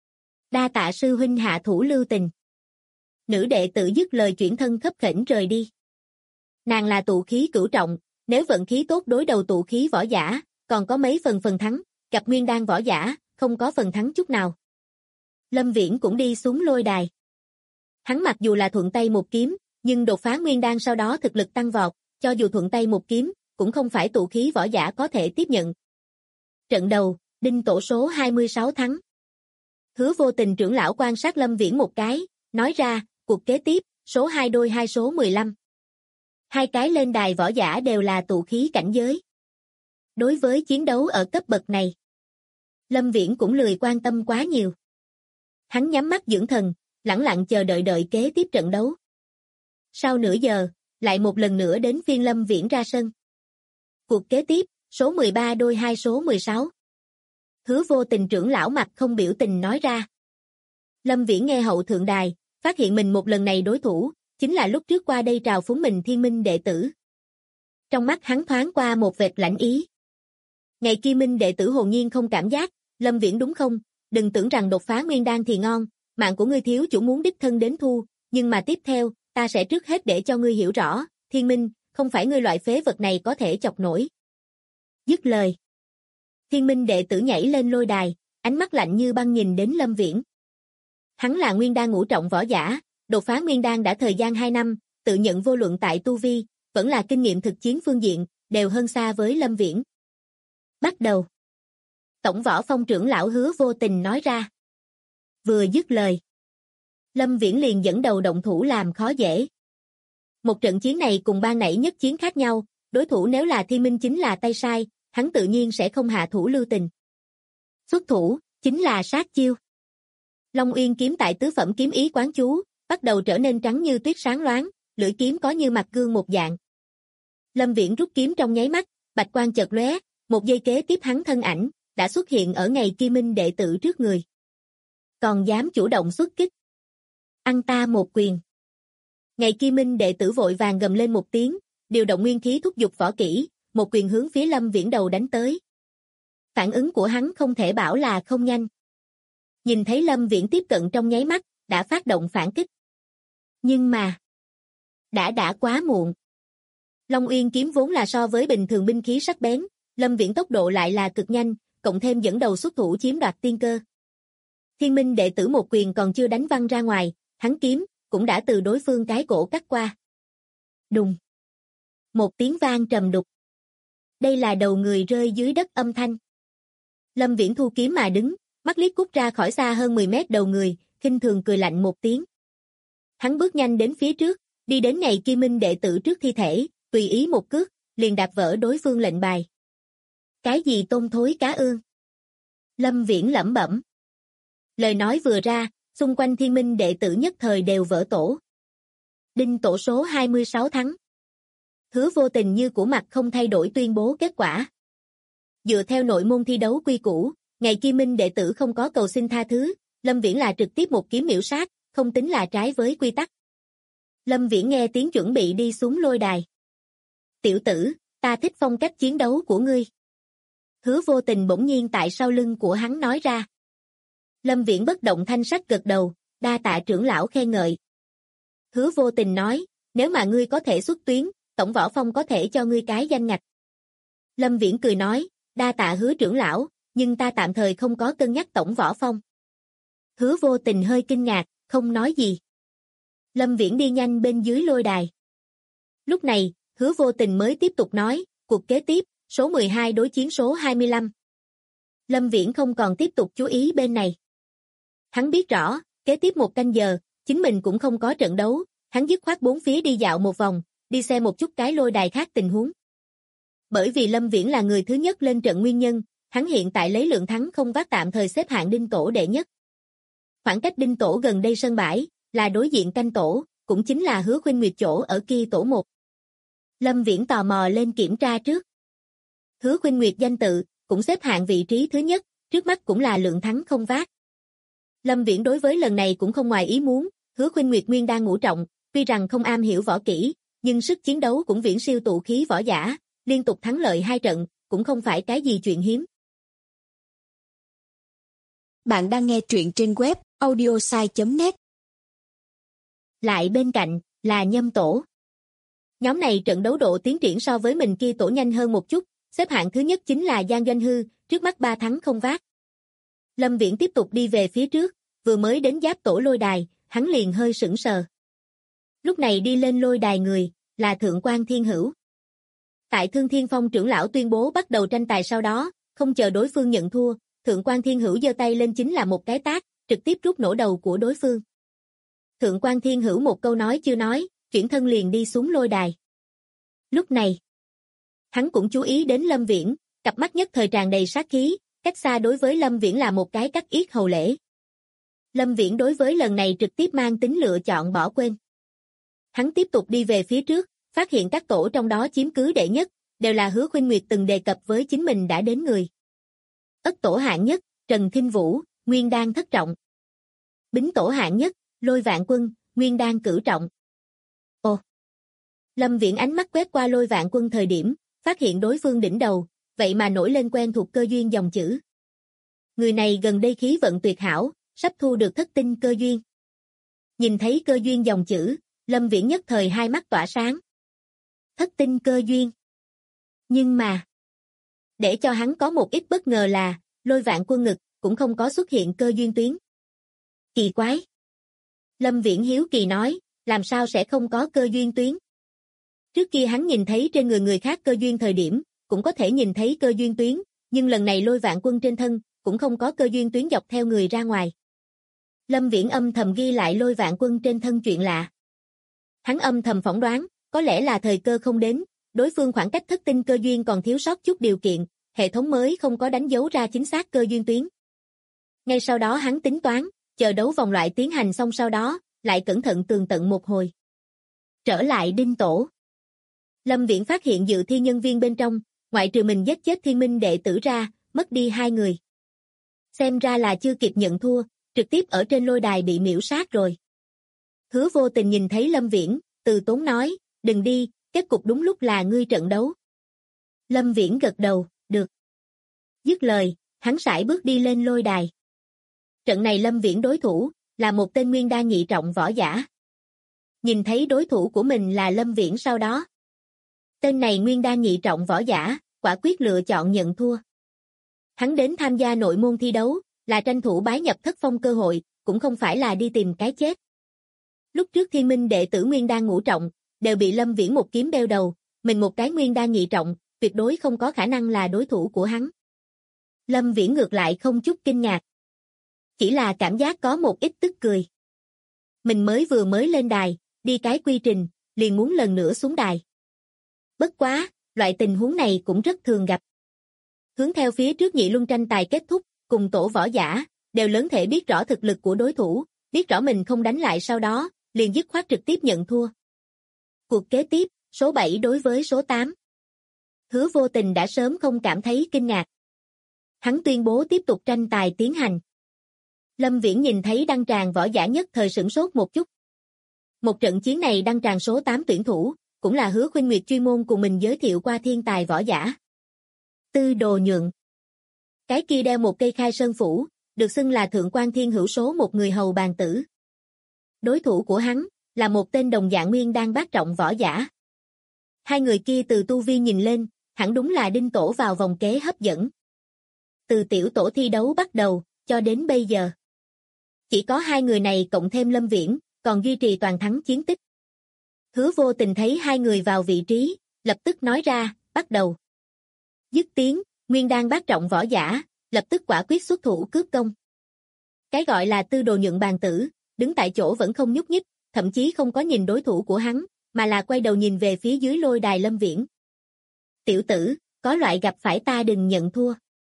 Đa tạ sư huynh hạ thủ lưu tình. Nữ đệ tử dứt lời chuyển thân khấp khểnh rời đi. Nàng là tụ khí cửu trọng, nếu vận khí tốt đối đầu tụ khí võ giả, còn có mấy phần thắng, gặp nguyên đan võ giả, không có phần thắng chút nào. Lâm Viễn cũng đi xuống lôi đài. Hắn mặc dù là thuận tay một kiếm, nhưng đột phá nguyên đan sau đó thực lực tăng vọt, cho dù thuận tay một kiếm, cũng không phải tụ khí võ giả có thể tiếp nhận. Trận đầu, Đinh Tổ số 26 thắng. Hứa Vô Tình trưởng lão quan sát Lâm Viễn một cái, nói ra, cuộc kế tiếp, số 2 đôi 2 số 15. Hai cái lên đài võ giả đều là tụ khí cảnh giới. Đối với chiến đấu ở cấp bậc này, Lâm Viễn cũng lười quan tâm quá nhiều. Hắn nhắm mắt dưỡng thần, lẳng lặng chờ đợi kế tiếp trận đấu. Sau nửa giờ, lại một lần nữa đến phiên Lâm Viễn ra sân. Cuộc kế tiếp, số 13 đôi 2 số 16. Hứa Vô Tình trưởng lão mặt không biểu tình nói ra. Lâm Viễn nghe hậu thượng đài, phát hiện mình một lần này đối thủ, chính là lúc trước qua đây trào phúng mình Thiên Minh đệ tử. Trong mắt hắn thoáng qua một vệt lãnh ý. Ngày kia Minh đệ tử hồn nhiên không cảm giác, Lâm Viễn đúng không, đừng tưởng rằng đột phá nguyên đan thì ngon, mạng của ngươi thiếu chủ muốn đích thân đến thu, nhưng mà tiếp theo, ta sẽ trước hết để cho ngươi hiểu rõ, Thiên Minh, không phải ngươi loại phế vật này có thể chọc nổi. Dứt lời. Thiên Minh đệ tử nhảy lên lôi đài, ánh mắt lạnh như băng nhìn đến Lâm Viễn. Hắn là nguyên đan ngũ trọng võ giả, đột phá nguyên đan đã thời gian 2 năm, tự nhận vô luận tại tu vi, vẫn là kinh nghiệm thực chiến phương diện, đều hơn xa với Lâm Viễn. Bắt đầu. Tổng võ phong trưởng lão Hứa Vô Tình nói ra. Vừa dứt lời, Lâm Viễn liền dẫn đầu động thủ làm khó dễ. Một trận chiến này cùng ban nãy nhất chiến khác nhau, đối thủ nếu là Thiên Minh chính là tay sai, hắn tự nhiên sẽ không hạ thủ lưu tình. Xuất thủ, chính là sát chiêu. Long Uyên kiếm tại tứ phẩm kiếm ý quán chú, bắt đầu trở nên trắng như tuyết sáng loáng, lưỡi kiếm có như mặt gương một dạng. Lâm Viễn rút kiếm trong nháy mắt, bạch quang chợt lóe, một giây kế tiếp hắn thân ảnh đã xuất hiện ở ngày kia Minh đệ tử trước người. Còn dám chủ động xuất kích. Ăn ta một quyền. Ngày kia Minh đệ tử vội vàng gầm lên một tiếng, điều động nguyên khí thúc giục võ kỹ, một quyền hướng phía Lâm Viễn đầu đánh tới. Phản ứng của hắn không thể bảo là không nhanh. Nhìn thấy Lâm Viễn tiếp cận trong nháy mắt, đã phát động phản kích. Nhưng mà, đã quá muộn. Long Uyên kiếm vốn là so với bình thường binh khí sắc bén, Lâm Viễn tốc độ lại là cực nhanh, cộng thêm dẫn đầu xuất thủ chiếm đoạt tiên cơ. Thiên Minh đệ tử một quyền còn chưa đánh văng ra ngoài, hắn kiếm cũng đã từ đối phương cái cổ cắt qua. Đùng. Một tiếng vang trầm đục. Đây là đầu người rơi dưới đất âm thanh. Lâm Viễn thu kiếm mà đứng, mắt liếc cút ra khỏi xa hơn 10 mét đầu người, khinh thường cười lạnh một tiếng. Hắn bước nhanh đến phía trước, đi đến ngày kia Minh đệ tử trước thi thể, tùy ý một cước, liền đạp vỡ đối phương lệnh bài. Cái gì tôm thối cá ương? Lâm Viễn lẩm bẩm. Lời nói vừa ra, xung quanh Thiên Minh đệ tử nhất thời đều vỡ tổ. Đinh Tổ số 26 thắng. Hứa Vô Tình như của mặt không thay đổi tuyên bố kết quả. Dựa theo nội môn thi đấu quy củ, ngày kia Minh đệ tử không có cầu xin tha thứ, Lâm Viễn là trực tiếp một kiếm miểu sát, không tính là trái với quy tắc. Lâm Viễn nghe tiếng chuẩn bị đi xuống lôi đài. Tiểu tử, ta thích phong cách chiến đấu của ngươi. Hứa Vô Tình bỗng nhiên tại sau lưng của hắn nói ra. Lâm Viễn bất động thanh sắc gật đầu, đa tạ trưởng lão khen ngợi. Hứa Vô Tình nói, nếu mà ngươi có thể xuất tuyến, tổng võ phong có thể cho ngươi cái danh ngạch. Lâm Viễn cười nói, đa tạ Hứa trưởng lão, nhưng ta tạm thời không có cân nhắc tổng võ phong. Hứa Vô Tình hơi kinh ngạc, không nói gì. Lâm Viễn đi nhanh bên dưới lôi đài. Lúc này, Hứa Vô Tình mới tiếp tục nói, cuộc kế tiếp, số 12 đối chiến số 25. Lâm Viễn không còn tiếp tục chú ý bên này. Hắn biết rõ, kế tiếp 1 canh giờ, chính mình cũng không có trận đấu, hắn dứt khoát bốn phía đi dạo một vòng, đi xem một chút cái lôi đài khác tình huống. Bởi vì Lâm Viễn là người thứ nhất lên trận nguyên nhân, hắn hiện tại lấy lượng thắng không vác tạm thời xếp hạng đinh tổ đệ nhất. Khoảng cách đinh tổ gần đây sân bãi, là đối diện canh tổ, cũng chính là Hứa Khuynh Nguyệt chỗ ở kia tổ 1. Lâm Viễn tò mò lên kiểm tra trước. Hứa Khuynh Nguyệt danh tự, cũng xếp hạng vị trí thứ nhất, trước mắt cũng là lượng thắng không vác. Lâm Viễn đối với lần này cũng không ngoài ý muốn, Hứa Khuynh Nguyệt nguyên đan ngũ trọng, tuy rằng không am hiểu võ kỹ, nhưng sức chiến đấu cũng viễn siêu tụ khí võ giả, liên tục thắng lợi 2 trận, cũng không phải cái gì chuyện hiếm. Bạn đang nghe truyện trên web audiosai.net. Lại bên cạnh, là Nhâm tổ. Nhóm này trận đấu độ tiến triển so với mình kia tổ nhanh hơn một chút, xếp hạng thứ nhất chính là Giang Doanh Hư, trước mắt 3 thắng không vác. Lâm Viễn tiếp tục đi về phía trước, vừa mới đến giáp tổ lôi đài, hắn liền hơi sững sờ. Lúc này đi lên lôi đài người, là Thượng quan Thiên Hữu. Tại Thương Thiên Phong trưởng lão tuyên bố bắt đầu tranh tài sau đó, không chờ đối phương nhận thua, Thượng quan Thiên Hữu giơ tay lên chính là một cái tát, trực tiếp rút nổ đầu của đối phương. Thượng quan Thiên Hữu một câu nói chưa nói, chuyển thân liền đi xuống lôi đài. Lúc này, hắn cũng chú ý đến Lâm Viễn, cặp mắt nhất thời tràn đầy sát khí, cách xa đối với Lâm Viễn là một cái cắt yết hầu lễ. Lâm Viễn đối với lần này trực tiếp mang tính lựa chọn bỏ quên. Hắn tiếp tục đi về phía trước, phát hiện các tổ trong đó chiếm cứ đệ nhất, đều là Hứa Khuynh Nguyệt từng đề cập với chính mình đã đến người. Ất tổ hạng nhất, Trần Thinh Vũ, nguyên đan thất trọng. Bính tổ hạng nhất, Lôi Vạn Quân, nguyên đan cửu trọng. Ồ! Lâm Viễn ánh mắt quét qua Lôi Vạn Quân thời điểm, phát hiện đối phương đỉnh đầu, vậy mà nổi lên quen thuộc cơ duyên dòng chữ. Người này gần đây khí vận tuyệt hảo, sắp thu được thất tinh cơ duyên. Nhìn thấy cơ duyên dòng chữ, Lâm Viễn nhất thời hai mắt tỏa sáng. Thất tinh cơ duyên. Nhưng mà, để cho hắn có một ít bất ngờ là, Lôi Vạn Quân ngực, cũng không có xuất hiện cơ duyên tuyến. Kỳ quái. Lâm Viễn hiếu kỳ nói, làm sao sẽ không có cơ duyên tuyến? Trước kia hắn nhìn thấy trên người khác cơ duyên thời điểm, cũng có thể nhìn thấy cơ duyên tuyến, nhưng lần này Lôi Vạn Quân trên thân, cũng không có cơ duyên tuyến dọc theo người ra ngoài. Lâm Viễn âm thầm ghi lại Lôi Vạn Quân trên thân chuyện lạ. Hắn âm thầm phỏng đoán, có lẽ là thời cơ không đến, đối phương khoảng cách thất tinh cơ duyên còn thiếu sót chút điều kiện, hệ thống mới không có đánh dấu ra chính xác cơ duyên tuyến. Ngay sau đó hắn tính toán, chờ đấu vòng loại tiến hành xong sau đó, lại cẩn thận tường tận một hồi. Trở lại đinh tổ. Lâm Viễn phát hiện dự thi nhân viên bên trong, ngoại trừ mình giết chết thiên minh đệ tử ra, mất đi 2 người. Xem ra là chưa kịp nhận thua, trực tiếp ở trên lôi đài bị miễu sát rồi. Hứa Vô Tình nhìn thấy Lâm Viễn, từ tốn nói, đừng đi, kết cục đúng lúc là ngươi trận đấu. Lâm Viễn gật đầu, được. Dứt lời, hắn sải bước đi lên lôi đài. Trận này Lâm Viễn đối thủ, là một tên nguyên đan nhị trọng võ giả. Nhìn thấy đối thủ của mình là Lâm Viễn sau đó. Tên này nguyên đan nhị trọng võ giả, quả quyết lựa chọn nhận thua. Hắn đến tham gia nội môn thi đấu, là tranh thủ bái nhập thất phong cơ hội, cũng không phải là đi tìm cái chết. Lúc trước thiên minh đệ tử nguyên đan ngũ trọng, đều bị Lâm Viễn một kiếm đeo đầu, mình một cái nguyên đan nhị trọng, tuyệt đối không có khả năng là đối thủ của hắn. Lâm Viễn ngược lại không chút kinh ngạc. Chỉ là cảm giác có một ít tức cười. Mình vừa mới lên đài, đi cái quy trình, liền muốn lần nữa xuống đài. Bất quá, loại tình huống này cũng rất thường gặp. Hướng theo phía trước nhị luân tranh tài kết thúc, cùng tổ võ giả, đều lớn thể biết rõ thực lực của đối thủ, biết rõ mình không đánh lại sau đó, liền dứt khoát trực tiếp nhận thua. Cuộc kế tiếp, số 7 đối với số 8. Hứa Vô Tình đã sớm không cảm thấy kinh ngạc. Hắn tuyên bố tiếp tục tranh tài tiến hành. Lâm Viễn nhìn thấy đăng tràng võ giả nhất thời sửng sốt một chút. Một trận chiến này đăng tràng số 8 tuyển thủ, cũng là Hứa Khuynh Nguyệt chuyên môn cùng mình giới thiệu qua thiên tài võ giả. Tư Đồ Nhượng. Cái kia đeo một cây khai sơn phủ, được xưng là Thượng quan Thiên Hữu số một người hầu bàn tử. Đối thủ của hắn, là một tên đồng dạng nguyên đan bát trọng võ giả. Hai người kia từ tu vi nhìn lên, hẳn đúng là đinh tổ vào vòng kế hấp dẫn. Từ tiểu tổ thi đấu bắt đầu, cho đến bây giờ. Chỉ có hai người này cộng thêm Lâm Viễn, còn duy trì toàn thắng chiến tích. Hứa Vô Tình thấy hai người vào vị trí, lập tức nói ra, bắt đầu. Dứt tiếng, nguyên đan bát trọng võ giả, lập tức quả quyết xuất thủ cướp công. Cái gọi là Tư Đồ Nhượng bàn tử, đứng tại chỗ vẫn không nhúc nhích, thậm chí không có nhìn đối thủ của hắn, mà là quay đầu nhìn về phía dưới lôi đài Lâm Viễn. Tiểu tử, có loại gặp phải ta đừng nhận thua.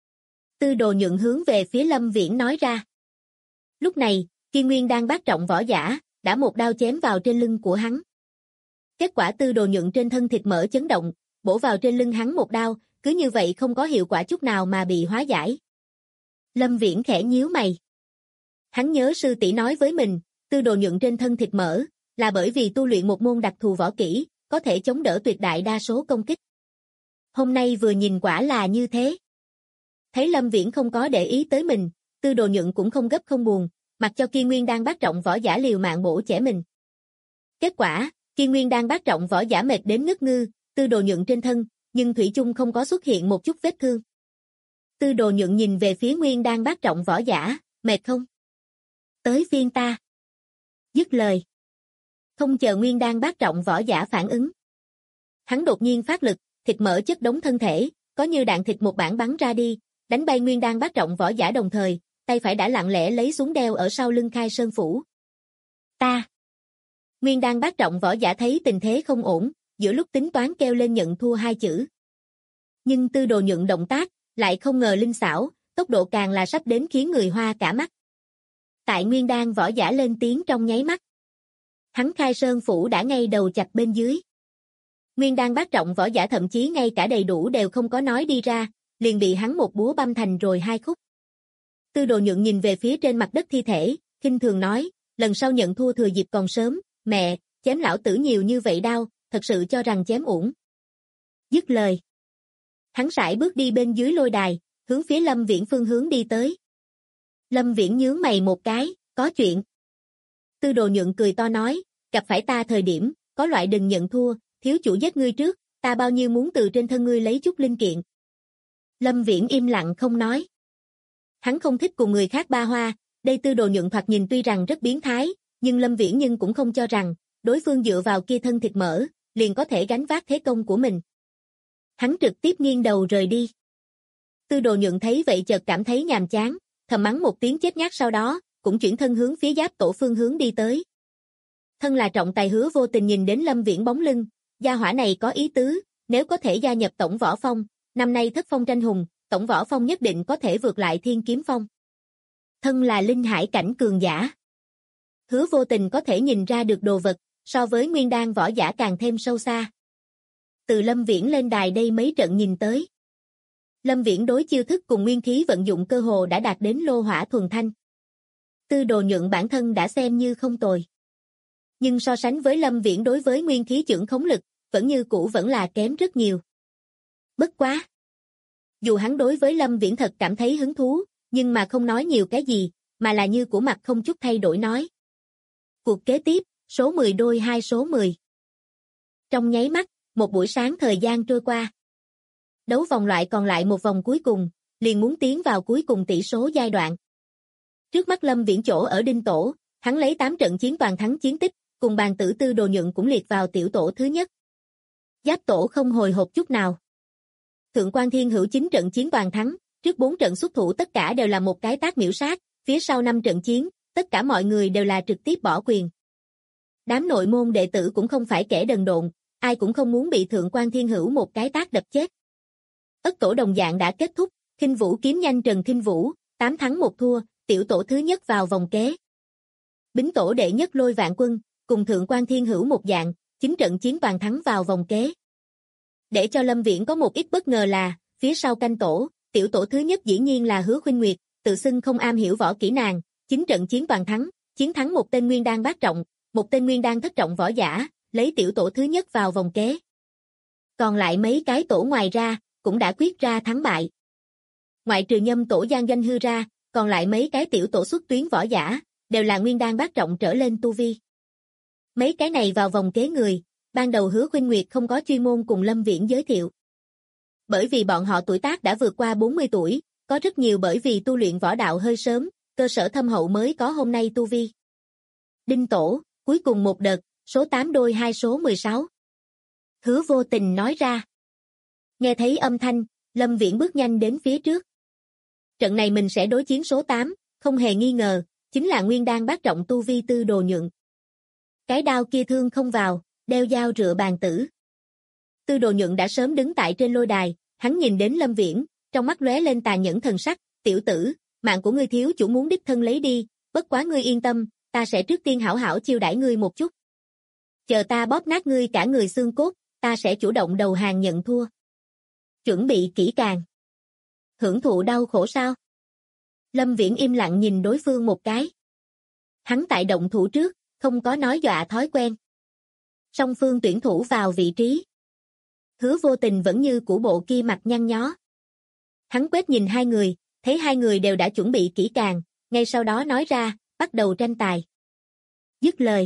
Tư Đồ Nhượng hướng về phía Lâm Viễn nói ra. Lúc này, Kiên Nguyên đang bát trọng võ giả, đã một đao chém vào trên lưng của hắn. Kết quả Tư Đồ Nhượng trên thân thịt mỡ chấn động, bổ vào trên lưng hắn một đao, cứ như vậy không có hiệu quả chút nào mà bị hóa giải. Lâm Viễn khẽ nhíu mày. Hắn nhớ sư tỷ nói với mình, Tư Đồ Nhượng trên thân thịt mỡ, là bởi vì tu luyện một môn đặc thù võ kỹ, có thể chống đỡ tuyệt đại đa số công kích. Hôm nay vừa nhìn quả là như thế. Thấy Lâm Viễn không có để ý tới mình, Tư Đồ Nhượng cũng không gấp không buồn, mặc cho Kiên Nguyên đang bát trọng võ giả liều mạng bổ chẻ mình. Kết quả, Kiên Nguyên đang bát trọng võ giả mệt đến ngất ngư, Tư Đồ Nhượng trên thân, nhưng thủy chung không có xuất hiện một chút vết thương. Tư Đồ Nhượng nhìn về phía Nguyên đang bát trọng võ giả, mệt không? Tới phiên ta. Dứt lời. Không chờ Nguyên đang bát trọng võ giả phản ứng. Hắn đột nhiên phát lực, thịt mỡ chất đống thân thể, có như đạn thịt một bản bắn ra đi, đánh bay Nguyên đang bát trọng võ giả đồng thời, tay phải đã lặng lẽ lấy xuống đeo ở sau lưng Khai Sơn Phủ. Ta. Nguyên đang bát trọng võ giả thấy tình thế không ổn, giữa lúc tính toán kêu lên nhận thua hai chữ. Nhưng Tư Đồ Nhượng động tác, lại không ngờ linh xảo, tốc độ càng là sắp đến khiến người hoa cả mắt. Tại Nguyên đang võ giả lên tiếng trong nháy mắt. Hắn Khai Sơn Phủ đã ngay đầu chặt bên dưới. Nguyên đang bát trọng võ giả thậm chí ngay cả đầy đủ đều không có nói đi ra, liền bị hắn một búa băm thành rồi hai khúc. Tư Đồ Nhượng nhìn về phía trên mặt đất thi thể, khinh thường nói, lần sau nhận thua thừa dịp còn sớm, mẹ, chém lão tử nhiều như vậy đau, thật sự cho rằng chém uổng. Dứt lời. Hắn sải bước đi bên dưới lôi đài, hướng phía Lâm Viễn phương hướng đi tới. Lâm Viễn nhướng mày một cái, có chuyện. Tư Đồ Nhượng cười to nói, gặp phải ta thời điểm, có loại đừng nhận thua, thiếu chủ giết ngươi trước, ta bao nhiêu muốn từ trên thân ngươi lấy chút linh kiện. Lâm Viễn im lặng không nói. Hắn không thích cùng người khác ba hoa, đây Tư Đồ Nhượng thoạt nhìn tuy rằng rất biến thái, nhưng Lâm Viễn nhưng cũng không cho rằng, đối phương dựa vào kia thân thịt mỡ, liền có thể gánh vác thế công của mình. Hắn trực tiếp nghiêng đầu rời đi. Tư Đồ Nhượng thấy vậy chợt cảm thấy nhàm chán, thầm mắng một tiếng chết nhát sau đó, cũng chuyển thân hướng phía Giáp Tổ phương hướng đi tới. Thân là trọng tài Hứa Vô Tình nhìn đến Lâm Viễn bóng lưng, gia hỏa này có ý tứ, nếu có thể gia nhập Tổng Võ Phong, năm nay thất phong tranh hùng, Tổng Võ Phong nhất định có thể vượt lại Thiên Kiếm Phong. Thân là linh hải cảnh cường giả. Hứa Vô Tình có thể nhìn ra được đồ vật, so với nguyên đan võ giả càng thêm sâu xa. Từ Lâm Viễn lên đài đây mấy trận nhìn tới. Lâm Viễn đối chiêu thức cùng nguyên khí vận dụng cơ hồ đã đạt đến lô hỏa thuần thanh. Tư Đồ Nhượng bản thân đã xem như không tồi. Nhưng so sánh với Lâm Viễn đối với nguyên khí chưởng khống lực, vẫn như cũ vẫn là kém rất nhiều. Bất quá. Dù hắn đối với Lâm Viễn thật cảm thấy hứng thú, nhưng mà không nói nhiều cái gì, mà là như của mặt không chút thay đổi nói. Cuộc kế tiếp, số 10 đôi 2 số 10. Trong nháy mắt, một buổi sáng thời gian trôi qua. Đấu vòng loại còn lại một vòng cuối cùng, liền muốn tiến vào cuối cùng tỷ số giai đoạn. Trước mắt Lâm Viễn chỗ ở Đinh Tổ, hắn lấy 8 trận chiến toàn thắng chiến tích, cùng bàn tử Tư Đồ Nhượng cũng liệt vào tiểu tổ thứ nhất. Giáp Tổ không hồi hộp chút nào. Thượng Quan Thiên Hữu 9 trận chiến toàn thắng, trước 4 trận xuất thủ tất cả đều là một cái tác miểu sát, phía sau 5 trận chiến, tất cả mọi người đều là trực tiếp bỏ quyền. Đám nội môn đệ tử cũng không phải kẻ đần độn, ai cũng không muốn bị Thượng Quan Thiên Hữu một cái tát đập chết. Ất tổ đồng dạng đã kết thúc, Khinh Vũ kiếm nhanh Trần Khinh Vũ, 8 thắng 1 thua, tiểu tổ thứ nhất vào vòng kế. Bính tổ đệ nhất Lôi Vạn Quân, cùng Thượng Quan Thiên Hữu một dạng, 9 trận chiến toàn thắng vào vòng kế. Để cho Lâm Viễn có một ít bất ngờ là, phía sau canh tổ, tiểu tổ thứ nhất dĩ nhiên là Hứa Khuynh Nguyệt, tự xưng không am hiểu võ kỹ nàng, 9 trận chiến toàn thắng, chiến thắng một tên nguyên đan bát trọng, một tên nguyên đan thất trọng võ giả, lấy tiểu tổ thứ nhất vào vòng kế. Còn lại mấy cái tổ ngoài ra, cũng đã quyết ra thắng bại. Ngoại trừ Nhâm tổ Giang Doanh Hư ra, còn lại mấy cái tiểu tổ xuất tuyến võ giả, đều là nguyên đan bát trọng trở lên tu vi. Mấy cái này vào vòng kế người, ban đầu Hứa Khuynh Nguyệt không có chuyên môn cùng Lâm Viễn giới thiệu. Bởi vì bọn họ tuổi tác đã vượt qua 40 tuổi, có rất nhiều bởi vì tu luyện võ đạo hơi sớm, cơ sở thâm hậu mới có hôm nay tu vi. Đinh tổ, cuối cùng một đợt, số 8 đôi 2 số 16. Hứa Vô Tình nói ra. Nghe thấy âm thanh, Lâm Viễn bước nhanh đến phía trước. Trận này mình sẽ đối chiến số 8, không hề nghi ngờ, chính là nguyên đan bát trọng tu vi Tư Đồ Nhượng. Cái đao kia thương không vào, đeo dao rựa bàn tử. Tư Đồ Nhượng đã sớm đứng tại trên lôi đài, hắn nhìn đến Lâm Viễn, trong mắt lóe lên tàn nhẫn thần sắc, tiểu tử, mạng của ngươi thiếu chủ muốn đích thân lấy đi, bất quá ngươi yên tâm, ta sẽ trước tiên hảo hảo chiêu đãi ngươi một chút. Chờ ta bóp nát ngươi cả người xương cốt, ta sẽ chủ động đầu hàng nhận thua. Chuẩn bị kỹ càng. Hưởng thụ đau khổ sao? Lâm Viễn im lặng nhìn đối phương một cái. Hắn tại động thủ trước, không có nói dọa thói quen. Song phương tuyển thủ vào vị trí. Hứa Vô Tình vẫn như cũ bộ kia mặt nhăn nhó. Hắn quét nhìn hai người, thấy hai người đều đã chuẩn bị kỹ càng, ngay sau đó nói ra, bắt đầu tranh tài. Dứt lời.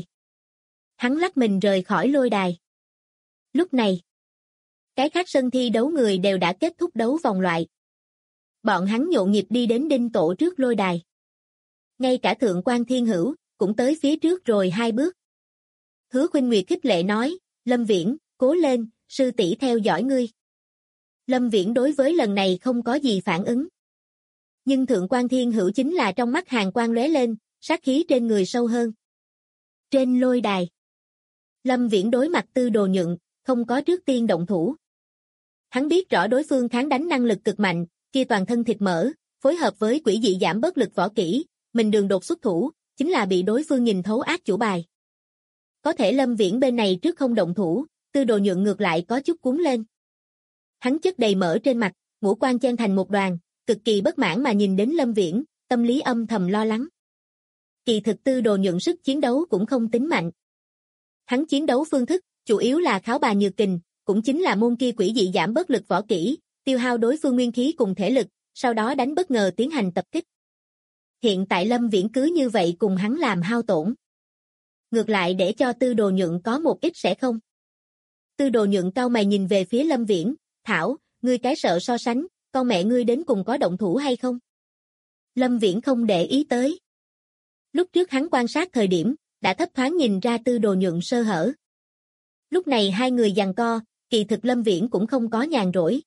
Hắn lách mình rời khỏi lôi đài. Lúc này, cái khác sân thi đấu người đều đã kết thúc đấu vòng loại. Bọn hắn nhộn nhịp đi đến đinh tổ trước lôi đài. Ngay cả Thượng quan Thiên Hữu, cũng tới phía trước rồi 2 bước. Hứa Khuynh Nguyệt khích lệ nói, Lâm Viễn, cố lên, sư tỷ theo dõi ngươi. Lâm Viễn đối với lần này không có gì phản ứng. Nhưng Thượng quan Thiên Hữu chính là trong mắt hàn quang lóe lên, sát khí trên người sâu hơn. Trên lôi đài, Lâm Viễn đối mặt Tư Đồ Nhượng, không có trước tiên động thủ. Hắn biết rõ đối phương kháng đánh năng lực cực mạnh, kia toàn thân thịt mỡ, phối hợp với quỷ dị giảm bớt lực võ kỹ, mình đường đột xuất thủ, chính là bị đối phương nhìn thấu ác chủ bài. Có thể Lâm Viễn bên này trước không động thủ, Tư Đồ Nhượng ngược lại có chút cuốn lên. Hắn chất đầy mỡ trên mặt, ngũ quan chen thành một đoàn, cực kỳ bất mãn mà nhìn đến Lâm Viễn, tâm lý âm thầm lo lắng. Kỳ thực Tư Đồ Nhượng sức chiến đấu cũng không tính mạnh. Hắn chiến đấu phương thức, chủ yếu là kháo bà nhược kình, cũng chính là môn kia quỷ dị giảm bớt lực võ kỹ, tiêu hao đối phương nguyên khí cùng thể lực, sau đó đánh bất ngờ tiến hành tập kích. Hiện tại Lâm Viễn cứ như vậy cùng hắn làm hao tổn. Ngược lại để cho Tư Đồ Nhượng có một ít sẽ không. Tư Đồ Nhượng cau mày nhìn về phía Lâm Viễn, thảo, ngươi cái sợ so sánh, con mẹ ngươi đến cùng có động thủ hay không? Lâm Viễn không để ý tới. Lúc trước hắn quan sát thời điểm, đã thấp thoáng nhìn ra Tư Đồ Nhượng sơ hở. Lúc này hai người giằng co, kỳ thực Lâm Viễn cũng không có nhàn rỗi.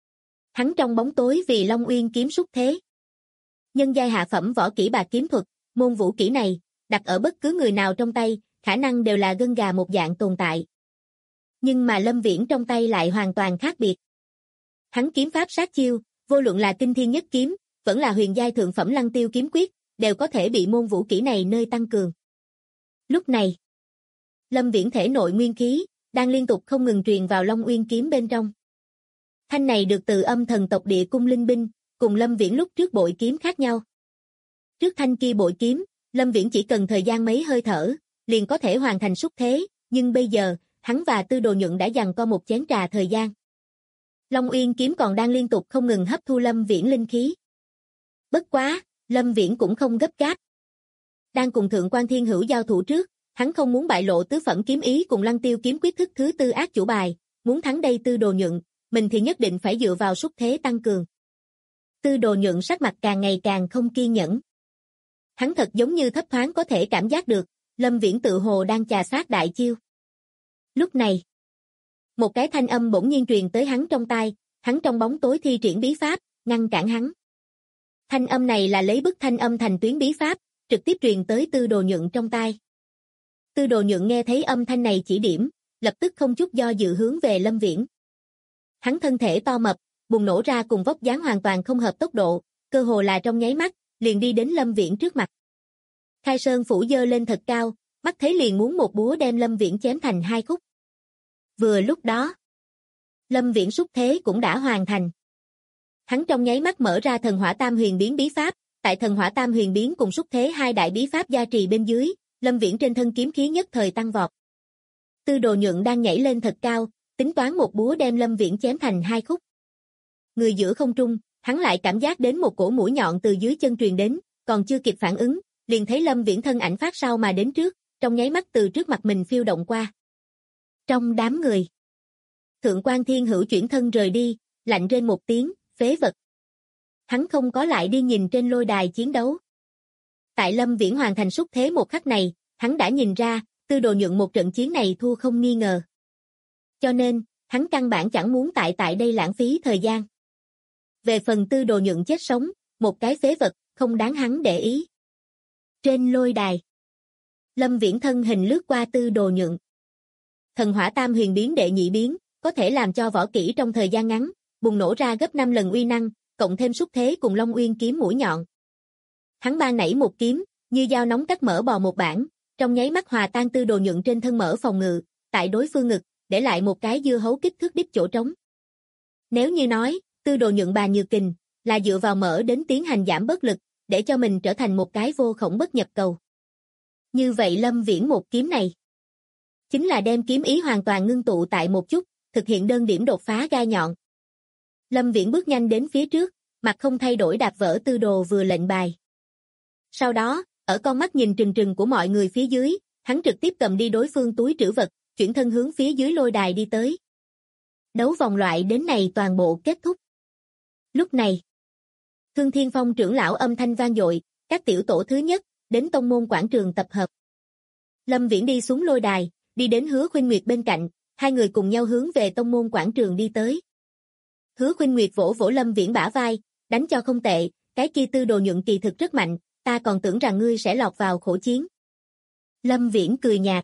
Hắn trong bóng tối vì Long Uyên kiếm xúc thế. Nhân giai hạ phẩm võ kỹ bạc kiếm thuật, môn vũ kỹ này, đặt ở bất cứ người nào trong tay, khả năng đều là gân gà một dạng tồn tại. Nhưng mà Lâm Viễn trong tay lại hoàn toàn khác biệt. Hắn kiếm pháp sát chiêu, vô luận là kinh thiên nhất kiếm, vẫn là huyền giai thượng phẩm lăng tiêu kiếm quyết, đều có thể bị môn vũ kỹ này nơi tăng cường. Lúc này, Lâm Viễn thể nội nguyên khí, đang liên tục không ngừng truyền vào Long Uyên kiếm bên trong. Thanh này được từ âm thần tộc địa cung linh binh, cùng Lâm Viễn lúc trước bội kiếm khác nhau. Trước thanh kia bội kiếm, Lâm Viễn chỉ cần thời gian mấy hơi thở, liền có thể hoàn thành xúc thế, nhưng bây giờ, hắn và Tư Đồ Nhượng đã giằng co một chén trà thời gian. Long Uyên kiếm còn đang liên tục không ngừng hấp thu Lâm Viễn linh khí. Bất quá, Lâm Viễn cũng không gấp gáp. Đang cùng Thượng quan Thiên Hữu giao thủ trước, hắn không muốn bại lộ tứ phẩm kiếm ý cùng lăng tiêu kiếm quyết thức thứ tư ác chủ bài, muốn thắng đây Tư Đồ Nhượng, mình thì nhất định phải dựa vào xúc thế tăng cường. Tư Đồ Nhượng sắc mặt càng ngày càng không kiên nhẫn. Hắn thật giống như thấp thoáng có thể cảm giác được, Lâm Viễn tự hồ đang chà sát đại chiêu. Lúc này, một cái thanh âm bỗng nhiên truyền tới hắn trong tai, hắn trong bóng tối thi triển bí pháp, ngăn cản hắn. Thanh âm này là lấy bức thanh âm thành tuyến bí pháp, trực tiếp truyền tới Tư Đồ Nhượng trong tai. Tư Đồ Nhượng nghe thấy âm thanh này chỉ điểm, lập tức không chút do dự hướng về Lâm Viễn. Hắn thân thể to mập, bùng nổ ra cùng vóc dáng hoàn toàn không hợp tốc độ, cơ hồ là trong nháy mắt, liền đi đến Lâm Viễn trước mặt. Khai Sơn phủ giơ lên thật cao, mắt thấy liền muốn một búa đem Lâm Viễn chém thành 2 khúc. Vừa lúc đó, Lâm Viễn xúc thế cũng đã hoàn thành. Hắn trong nháy mắt mở ra thần hỏa tam huyền biến bí pháp, tại thần hỏa tam huyền biến cùng xúc thế hai đại bí pháp gia trì bên dưới, Lâm Viễn trên thân kiếm khí nhất thời tăng vọt. Tư Đồ Nhượng đang nhảy lên thật cao, tính toán một búa đem Lâm Viễn chém thành 2 khúc. Người giữa không trung, hắn lại cảm giác đến một cổ mũi nhọn từ dưới chân truyền đến, còn chưa kịp phản ứng, liền thấy Lâm Viễn thân ảnh phát sau mà đến trước, trong nháy mắt từ trước mặt mình phiêu động qua. Trong đám người, Thượng quan Thiên Hữu chuyển thân rời đi, lạnh rên một tiếng, phế vật. Hắn không có lại đi nhìn trên lôi đài chiến đấu. Tại Lâm Viễn hoàn thành xúc thế một khắc này, hắn đã nhìn ra, Tư Đồ Nhượng một trận chiến này thua không nghi ngờ. Cho nên, hắn căn bản chẳng muốn tại đây lãng phí thời gian. Về phần Tư Đồ Nhượng chết sống, một cái phế vật, không đáng hắn để ý. Trên lôi đài, Lâm Viễn thân hình lướt qua Tư Đồ Nhượng. Thần hỏa tam huyền biến đệ nhị biến, có thể làm cho võ kỹ trong thời gian ngắn, bùng nổ ra gấp 5 lần uy năng, cộng thêm xúc thế cùng Long Uyên kiếm mũi nhọn. Hắn ban nảy một kiếm, như dao nóng cắt mở bò một bản, trong nháy mắt hòa tan Tư Đồ Nhượng trên thân mở phòng ngự, tại đối phương ngực, để lại một cái dưa hấu kích thước đít chỗ trống. Nếu như nói, Tư Đồ Nhượng bà nhược kình, là dựa vào mở đến tiến hành giảm bớt lực, để cho mình trở thành một cái vô khổng bất nhập cầu. Như vậy Lâm Viễn một kiếm này, chính là đem kiếm ý hoàn toàn ngưng tụ tại một chút, thực hiện đơn điểm đột phá gai nhọn. Lâm Viễn bước nhanh đến phía trước, mặt không thay đổi đạp vỡ Tư Đồ vừa lệnh bài. Sau đó, ở con mắt nhìn trừng trừng của mọi người phía dưới, hắn trực tiếp cầm đi đối phương túi trữ vật, chuyển thân hướng phía dưới lôi đài đi tới. Đấu vòng loại đến này toàn bộ kết thúc. Lúc này, Thương Thiên Phong trưởng lão âm thanh vang dội, các tiểu tổ thứ nhất, đến tông môn quảng trường tập hợp. Lâm Viễn đi xuống lôi đài, đi đến Hứa Khuynh Nguyệt bên cạnh, hai người cùng nhau hướng về tông môn quảng trường đi tới. Hứa Khuynh Nguyệt vỗ vỗ Lâm Viễn bả vai, đánh cho không tệ, cái kia Tư Đồ Nhượng kỳ thực rất mạnh, ta còn tưởng rằng ngươi sẽ lọt vào khổ chiến. Lâm Viễn cười nhạt.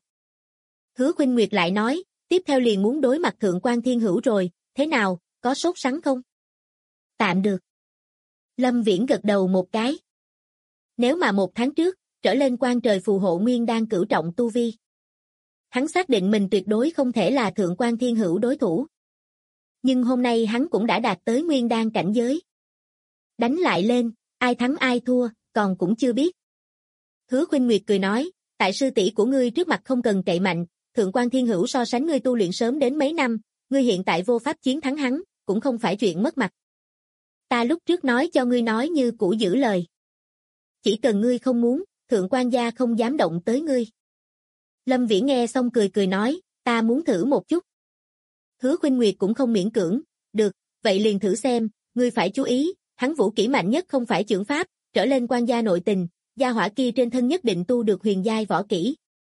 Hứa Khuynh Nguyệt lại nói, tiếp theo liền muốn đối mặt Thượng Quan Thiên Hữu rồi, thế nào, có sốt sắng không? Tạm được. Lâm Viễn gật đầu một cái. Nếu mà 1 tháng trước, trở lên quan trời phù hộ nguyên đan cửu trọng tu vi, hắn xác định mình tuyệt đối không thể là Thượng Quan Thiên Hữu đối thủ. Nhưng hôm nay hắn cũng đã đạt tới nguyên đan cảnh giới. Đánh lại lên, ai thắng ai thua, còn cũng chưa biết. Hứa Khuynh Nguyệt cười nói, tại sư tỷ của ngươi trước mặt không cần cậy mạnh, Thượng Quan Thiên Hữu so sánh ngươi tu luyện sớm đến mấy năm, ngươi hiện tại vô pháp chiến thắng hắn, cũng không phải chuyện mất mặt. Ta lúc trước nói cho ngươi nói như cũ giữ lời. Chỉ cần ngươi không muốn, Thượng Quan gia không dám động tới ngươi. Lâm Viễn nghe xong cười cười nói, ta muốn thử một chút. Hứa Khuynh Nguyệt cũng không miễn cưỡng, được, vậy liền thử xem, ngươi phải chú ý, hắn vũ kỹ mạnh nhất không phải chưởng pháp, trở lên quan gia nội tình, gia hỏa kia trên thân nhất định tu được huyền giai võ kỹ.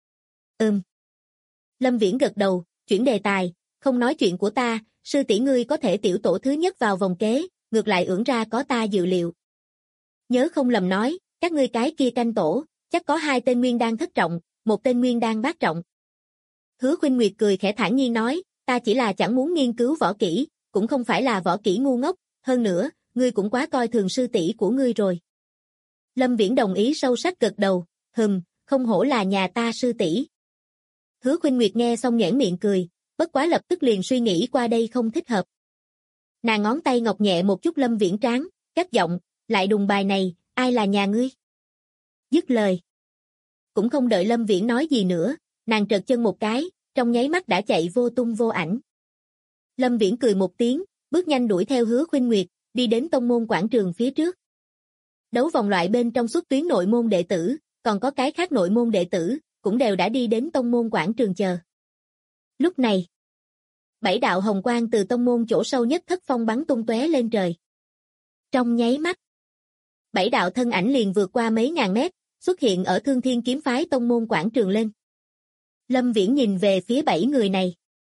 Lâm Viễn gật đầu, chuyển đề tài, không nói chuyện của ta, sư tỷ ngươi có thể tiểu tổ thứ nhất vào vòng kế, ngược lại ưỡn ra có ta dự liệu. Nhớ không lầm nói, các ngươi cái kia canh tổ, chắc có 2 tên nguyên đan thất trọng, 1 tên nguyên đan bát trọng. Hứa Khuynh Nguyệt cười khẽ thản nhiên nói, ta chỉ là chẳng muốn nghiên cứu võ kỹ, cũng không phải là võ kỹ ngu ngốc, hơn nữa, ngươi cũng quá coi thường sư tỷ của ngươi rồi. Lâm Viễn đồng ý sâu sắc gật đầu, không hổ là nhà ta sư tỷ. Hứa Khuynh Nguyệt nghe xong nhoẻn miệng cười, bất quá lập tức liền suy nghĩ qua đây không thích hợp. Nàng ngón tay ngọc nhẹ một chút Lâm Viễn trán, cất giọng, lại đùng bài này, ai là nhà ngươi? Dứt lời. Cũng không đợi Lâm Viễn nói gì nữa, nàng trợt chân một cái, trong nháy mắt đã chạy vô tung vô ảnh. Lâm Viễn cười một tiếng, bước nhanh đuổi theo Hứa Khuynh Nguyệt, đi đến tông môn quảng trường phía trước. Đấu vòng loại bên trong xuất tuyến nội môn đệ tử, còn có cái khác nội môn đệ tử, cũng đều đã đi đến tông môn quảng trường chờ. Lúc này, 7 đạo hồng quang từ tông môn chỗ sâu nhất thất phong bắn tung tóe lên trời. Trong nháy mắt, 7 đạo thân ảnh liền vượt qua mấy ngàn mét, xuất hiện ở Thương Thiên kiếm phái tông môn quảng trường lên. Lâm Viễn nhìn về phía 7 người này.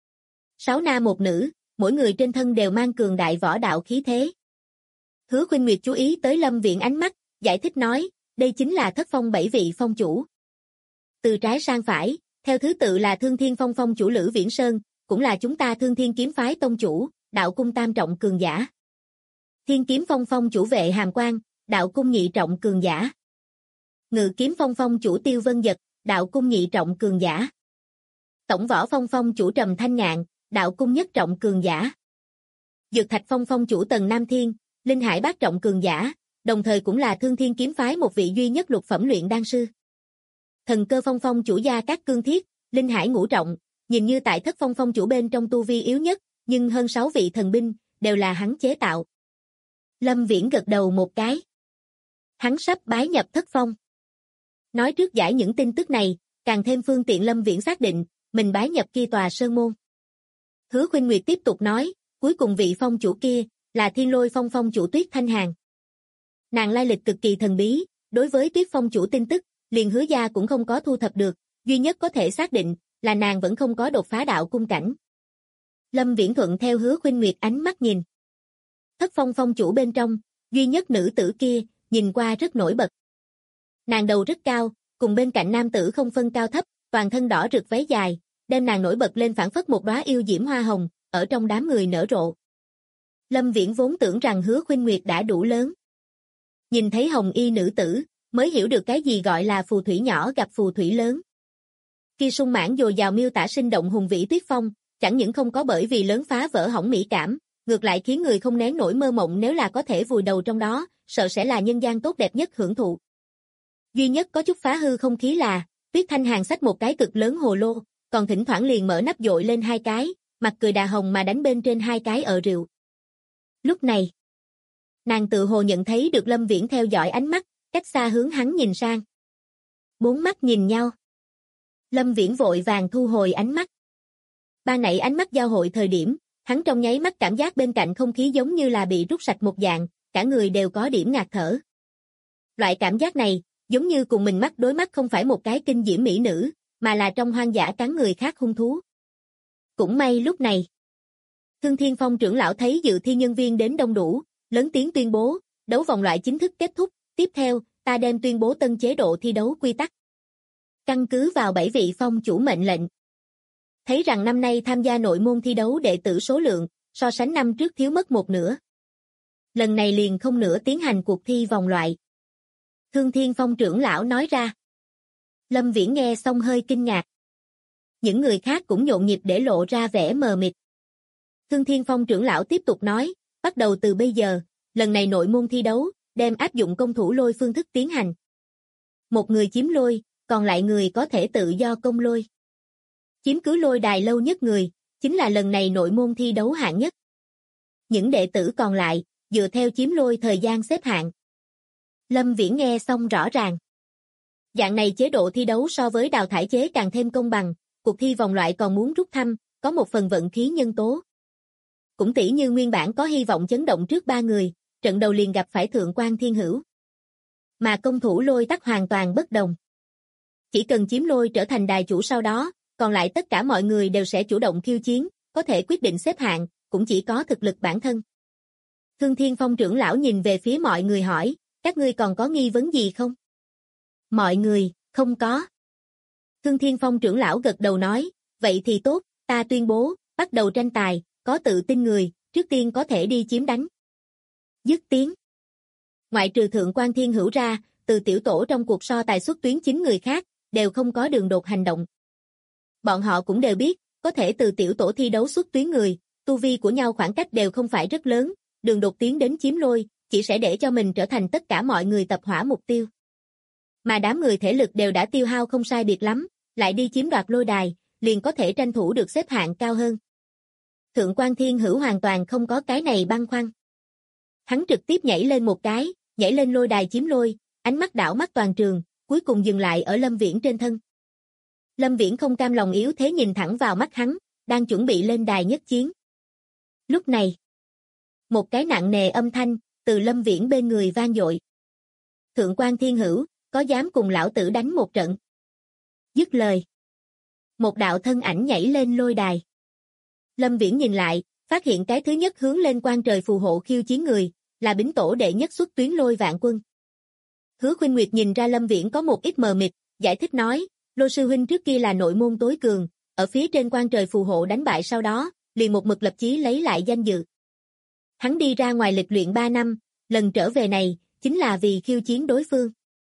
6 nam 1 nữ, mỗi người trên thân đều mang cường đại võ đạo khí thế. Hứa Khuynh Nguyệt chú ý tới Lâm Viễn ánh mắt, giải thích nói, đây chính là thất phong 7 vị phong chủ. Từ trái sang phải, theo thứ tự là Thương Thiên Phong phong chủ Lữ Viễn Sơn, cũng là chúng ta Thương Thiên kiếm phái tông chủ, đạo cung tam trọng cường giả. Thiên Kiếm Phong phong chủ Vệ Hàm Quang, đạo cung nhị trọng cường giả. Ngự Kiếm Phong phong chủ Tiêu Vân Dật, đạo cung nhị trọng cường giả. Tổng Võ Phong phong chủ Trầm Thanh Ngạn, đạo cung nhất trọng cường giả. Dược Thạch Phong phong chủ Tần Nam Thiên, Linh Hải bát trọng cường giả, đồng thời cũng là Thương Thiên kiếm phái một vị duy nhất lục phẩm luyện đan sư. Thần Cơ Phong phong chủ Gia Cát Cương Thiết, Linh Hải ngũ trọng, nhìn như tại Thất Phong phong chủ bên trong tu vi yếu nhất, nhưng hơn 6 vị thần binh đều là hắn chế tạo. Lâm Viễn gật đầu một cái. Hắn sắp bái nhập Thất Phong. Nói trước giải những tin tức này, càng thêm phương tiện Lâm Viễn xác định, mình bái nhập kia tòa sơn môn. Hứa Khuynh Nguyệt tiếp tục nói, cuối cùng vị phong chủ kia, là Thiên Lôi Phong phong chủ Tuyết Thanh Hàn. Nàng lai lịch cực kỳ thần bí, đối với Tuyết phong chủ tin tức, liền Hứa gia cũng không có thu thập được, duy nhất có thể xác định, là nàng vẫn không có đột phá đạo cung cảnh. Lâm Viễn thuận theo Hứa Khuynh Nguyệt ánh mắt nhìn. Thất Phong phong chủ bên trong, duy nhất nữ tử kia, nhìn qua rất nổi bật. Nàng đầu rất cao, cùng bên cạnh nam tử không phân cao thấp, toàn thân đỏ rực váy dài, đem nàng nổi bật lên phảng phất một đóa yêu diễm hoa hồng, ở trong đám người nở rộ. Lâm Viễn vốn tưởng rằng Hứa Khuynh Nguyệt đã đủ lớn. Nhìn thấy hồng y nữ tử, mới hiểu được cái gì gọi là phù thủy nhỏ gặp phù thủy lớn. Khi sung mãn dồi dào miêu tả sinh động hùng vĩ tuyết phong, chẳng những không có bởi vì lớn phá vỡ hỏng mỹ cảm, ngược lại khiến người không nén nổi mơ mộng nếu là có thể vùi đầu trong đó, sợ sẽ là nhân gian tốt đẹp nhất hưởng thụ. Duy nhất có chút phá hư không khí là, Tuyết Thanh Hàn xách một cái cực lớn hồ lô, còn thỉnh thoảng liền mở nắp dội lên hai cái, mặt cười đà hồng mà đánh bên trên hai cái rượu. Lúc này, nàng tự hồ nhận thấy được Lâm Viễn theo dõi ánh mắt, cách xa hướng hắn nhìn sang. Bốn mắt nhìn nhau. Lâm Viễn vội vàng thu hồi ánh mắt. Ban nãy ánh mắt giao hội thời điểm, hắn trong nháy mắt cảm giác bên cạnh không khí giống như là bị rút sạch một dạng, cả người đều có điểm ngạt thở. Loại cảm giác này, giống như cùng mình mắt đối mắt không phải một cái kinh diễm mỹ nữ, mà là trong hoang dã cắn người khác hung thú. Cũng may lúc này, Thương Thiên Phong trưởng lão thấy dự thi nhân viên đến đông đủ, lớn tiếng tuyên bố, đấu vòng loại chính thức kết thúc, tiếp theo, ta đem tuyên bố tân chế độ thi đấu quy tắc. Căn cứ vào 7 vị phong chủ mệnh lệnh. Thấy rằng năm nay tham gia nội môn thi đấu đệ tử số lượng, so sánh năm trước thiếu mất một nửa. Lần này liền không nữa tiến hành cuộc thi vòng loại. Thương Thiên Phong trưởng lão nói ra. Lâm Viễn nghe xong hơi kinh ngạc. Những người khác cũng nhộn nhịp để lộ ra vẻ mờ mịt. Thương Thiên Phong trưởng lão tiếp tục nói, bắt đầu từ bây giờ, lần này nội môn thi đấu, đem áp dụng công thủ lôi phương thức tiến hành. Một người chiếm lôi, còn lại người có thể tự do công lôi. Chiếm cứ lôi đài lâu nhất người, chính là lần này nội môn thi đấu hạng nhất. Những đệ tử còn lại, dựa theo chiếm lôi thời gian xếp hạng. Lâm Viễn nghe xong rõ ràng. Dạng này chế độ thi đấu so với đào thải chế càng thêm công bằng, cuộc thi vòng loại còn muốn rút thăm, có một phần vận khí nhân tố. Cũng tỉ như nguyên bản có hy vọng chấn động trước 3 người, trận đầu liền gặp phải Thượng Quan Thiên Hữu. Mà công thủ lôi tắc hoàn toàn bất đồng. Chỉ cần chiếm lôi trở thành đài chủ sau đó, còn lại tất cả mọi người đều sẽ chủ động khiêu chiến, có thể quyết định xếp hạng, cũng chỉ có thực lực bản thân. Thương Thiên Phong trưởng lão nhìn về phía mọi người hỏi, các ngươi còn có nghi vấn gì không? Mọi người, không có. Thương Thiên Phong trưởng lão gật đầu nói, vậy thì tốt, ta tuyên bố, bắt đầu tranh tài, có tự tin người, trước tiên có thể đi chiếm đánh. Dứt tiếng. Ngoại trừ Thượng Quan Thiên Hữu ra, từ tiểu tổ trong cuộc so tài xuất tuyến 9 người khác, đều không có đường đột hành động. Bọn họ cũng đều biết, có thể từ tiểu tổ thi đấu xuất tuyến người, tu vi của nhau khoảng cách đều không phải rất lớn, đường đột tiến đến chiếm lôi, chỉ sẽ để cho mình trở thành tất cả mọi người tập hỏa mục tiêu. Mà đám người thể lực đều đã tiêu hao không sai biệt lắm, lại đi chiếm đoạt lôi đài, liền có thể tranh thủ được xếp hạng cao hơn. Thượng Quan Thiên Hữu hoàn toàn không có cái này băn khoăn. Hắn trực tiếp nhảy lên một cái, nhảy lên lôi đài chiếm lôi, ánh mắt đảo mắt toàn trường, cuối cùng dừng lại ở Lâm Viễn trên thân. Lâm Viễn không cam lòng yếu thế nhìn thẳng vào mắt hắn, đang chuẩn bị lên đài nhất chiến. Lúc này, một cái nặng nề âm thanh từ Lâm Viễn bên người vang dội. Thượng Quan Thiên Hữu, có dám cùng lão tử đánh một trận? Dứt lời, một đạo thân ảnh nhảy lên lôi đài. Lâm Viễn nhìn lại, phát hiện cái thứ nhất hướng lên quan trời phù hộ khiêu chiến người, là bính tổ đệ nhất xuất tuyến Lôi Vạn Quân. Hứa Khuynh Nguyệt nhìn ra Lâm Viễn có một ít mờ mịt, giải thích nói, Lôi sư huynh trước kia là nội môn tối cường, ở phía trên quan trời phù hộ đánh bại sau đó, liền một mực lập chí lấy lại danh dự. Hắn đi ra ngoài lịch luyện 3 năm, lần trở về này, chính là vì khiêu chiến đối phương.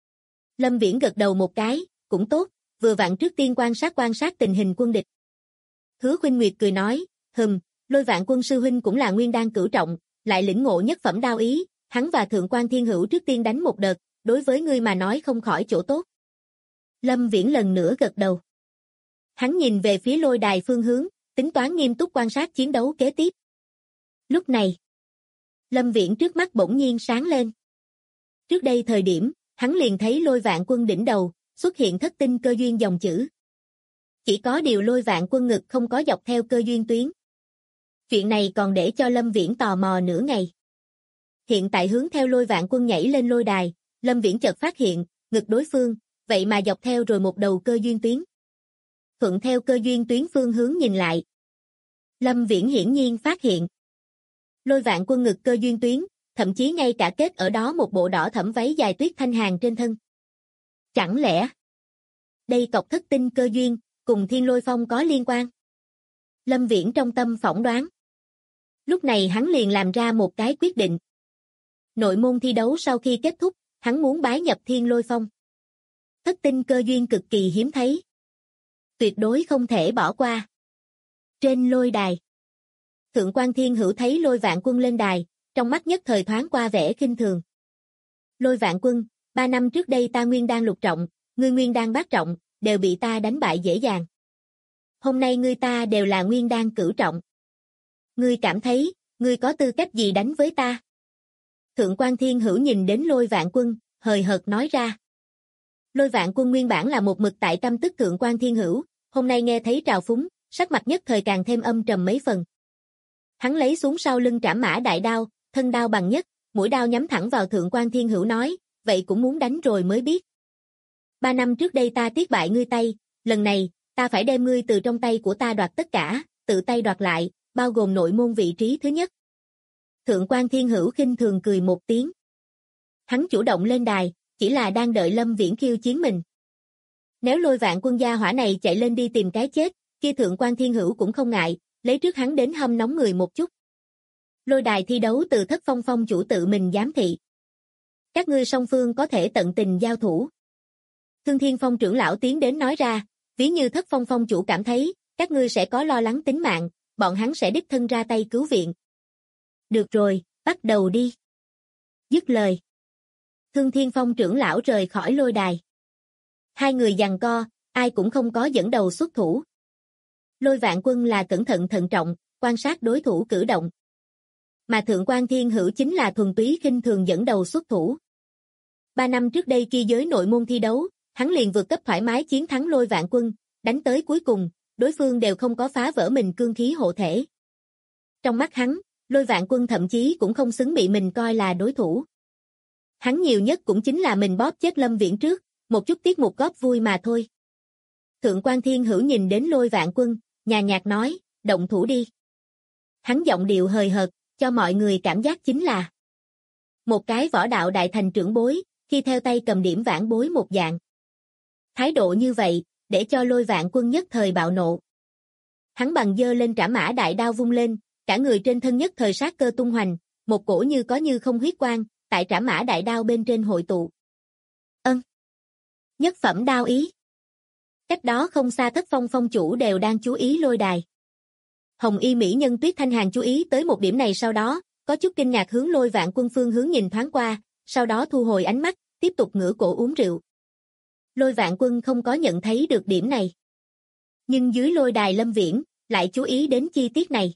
Lâm Viễn gật đầu một cái, cũng tốt, vừa vặn trước tiên quan sát tình hình quân địch. Hứa Khuynh Nguyệt cười nói, Lôi Vạn Quân sư huynh cũng là nguyên đan cửu trọng, lại lĩnh ngộ nhất phẩm đao ý, hắn và Thượng Quan Thiên Hữu trước tiên đánh một đợt, đối với ngươi mà nói không khỏi chỗ tốt. Lâm Viễn lần nữa gật đầu. Hắn nhìn về phía lôi đài phương hướng, tính toán nghiêm túc quan sát chiến đấu kế tiếp. Lúc này, Lâm Viễn trước mắt bỗng nhiên sáng lên. Trước đây thời điểm, hắn liền thấy Lôi Vạn Quân đỉnh đầu, xuất hiện thất tinh cơ duyên dòng chữ. Chỉ có điều Lôi Vạn Quân ngực không có dọc theo cơ duyên tuyến. Chuyện này còn để cho Lâm Viễn tò mò nửa ngày. Hiện tại hướng theo Lôi Vạn Quân nhảy lên lôi đài, Lâm Viễn chợt phát hiện, ngực đối phương, vậy mà dọc theo rồi một đầu cơ duyên tuyến. Thuận theo cơ duyên tuyến phương hướng nhìn lại. Lâm Viễn hiển nhiên phát hiện. Lôi Vạn Quân ngực cơ duyên tuyến, thậm chí ngay cả kết ở đó một bộ đỏ thẫm váy dài tuyết thanh hàn trên thân. Chẳng lẽ đây cọc thất tinh cơ duyên, cùng Thiên Lôi Phong có liên quan? Lâm Viễn trong tâm phỏng đoán. Lúc này hắn liền làm ra một cái quyết định. Nội môn thi đấu sau khi kết thúc, hắn muốn bái nhập Thiên Lôi Phong. Thất tinh cơ duyên cực kỳ hiếm thấy. Tuyệt đối không thể bỏ qua. Trên lôi đài, Thượng Quan Thiên Hữu thấy Lôi Vạn Quân lên đài, trong mắt nhất thời thoáng qua vẻ khinh thường. Lôi Vạn Quân, 3 năm trước đây ta nguyên đan lục trọng, ngươi nguyên đan bát trọng, đều bị ta đánh bại dễ dàng. Hôm nay ngươi ta đều là nguyên đan cửu trọng. Ngươi cảm thấy, ngươi có tư cách gì đánh với ta? Thượng Quan Thiên Hữu nhìn đến Lôi Vạn Quân, hời hợt nói ra. Lôi Vạn Quân nguyên bản là một mực tại căm tức Thượng Quan Thiên Hữu, hôm nay nghe thấy trào phúng, sắc mặt nhất thời càng thêm âm trầm mấy phần. Hắn lấy xuống sau lưng Trảm Mã Đại Đao, thân đao bằng nhất, mũi đao nhắm thẳng vào Thượng Quan Thiên Hữu nói, vậy cũng muốn đánh rồi mới biết. 3 năm trước đây ta tiếc bại ngươi tay, lần này, ta phải đem ngươi từ trong tay của ta đoạt tất cả, tự tay đoạt lại, bao gồm nội môn vị trí thứ nhất. Thượng Quan Thiên Hữu khinh thường cười một tiếng. Hắn chủ động lên đài, chỉ là đang đợi Lâm Viễn khiêu chiến mình. Nếu Lôi Vạn Quân gia hỏa này chạy lên đi tìm cái chết, kia Thượng Quan Thiên Hữu cũng không ngại, lấy trước hắn đến hâm nóng người một chút. Lôi đài thi đấu từ Thất Phong Phong chủ tự mình giám thị. Các ngươi song phương có thể tận tình giao thủ. Thương Thiên Phong trưởng lão tiến đến nói ra, ví như Thất Phong Phong chủ cảm thấy, các ngươi sẽ có lo lắng tính mạng, bọn hắn sẽ đích thân ra tay cứu viện. Được rồi, bắt đầu đi. Dứt lời. Thương Thiên Phong trưởng lão rời khỏi lôi đài. Hai người giằng co, ai cũng không có dẫn đầu xuất thủ. Lôi Vạn Quân là cẩn thận thận trọng, quan sát đối thủ cử động. Mà Thượng Quan Thiên Hữu chính là thuần túy khinh thường dẫn đầu xuất thủ. 3 năm trước đây kia giới nội môn thi đấu, hắn liền vượt cấp thoải mái chiến thắng Lôi Vạn Quân, đánh tới cuối cùng, đối phương đều không có phá vỡ mình cương khí hộ thể. Trong mắt hắn, Lôi Vạn Quân thậm chí cũng không xứng bị mình coi là đối thủ. Hắn nhiều nhất cũng chính là mình bóp chết Lâm Viễn trước, một chút tiết mục góp vui mà thôi. Thượng Quan Thiên Hữu nhìn đến Lôi Vạn Quân, nhàn nhạt nói, động thủ đi. Hắn giọng điệu hời hợt, cho mọi người cảm giác chính là một cái võ đạo đại thành trưởng bối, khi theo tay cầm điểm vãn bối một dạng. Thái độ như vậy, để cho Lôi Vạn Quân nhất thời bạo nộ. Hắn bằng giơ lên Trảm Mã Đại Đao vung lên, cả người trên thân nhất thời sát cơ tung hoành, một cổ như có như không huyết quang, tại Trảm Mã Đại Đao bên trên hội tụ. Nhất phẩm đao ý. Cách đó không xa Thất Phong Phong chủ đều đang chú ý lôi đài. Hồng y mỹ nhân Tuyết Thanh Hàn chú ý tới một điểm này, sau đó, có chút kinh ngạc hướng Lôi Vạn Quân phương hướng nhìn thoáng qua, sau đó thu hồi ánh mắt, tiếp tục ngửa cổ uống rượu. Lôi Vạn Quân không có nhận thấy được điểm này. Nhưng dưới lôi đài Lâm Viễn, lại chú ý đến chi tiết này.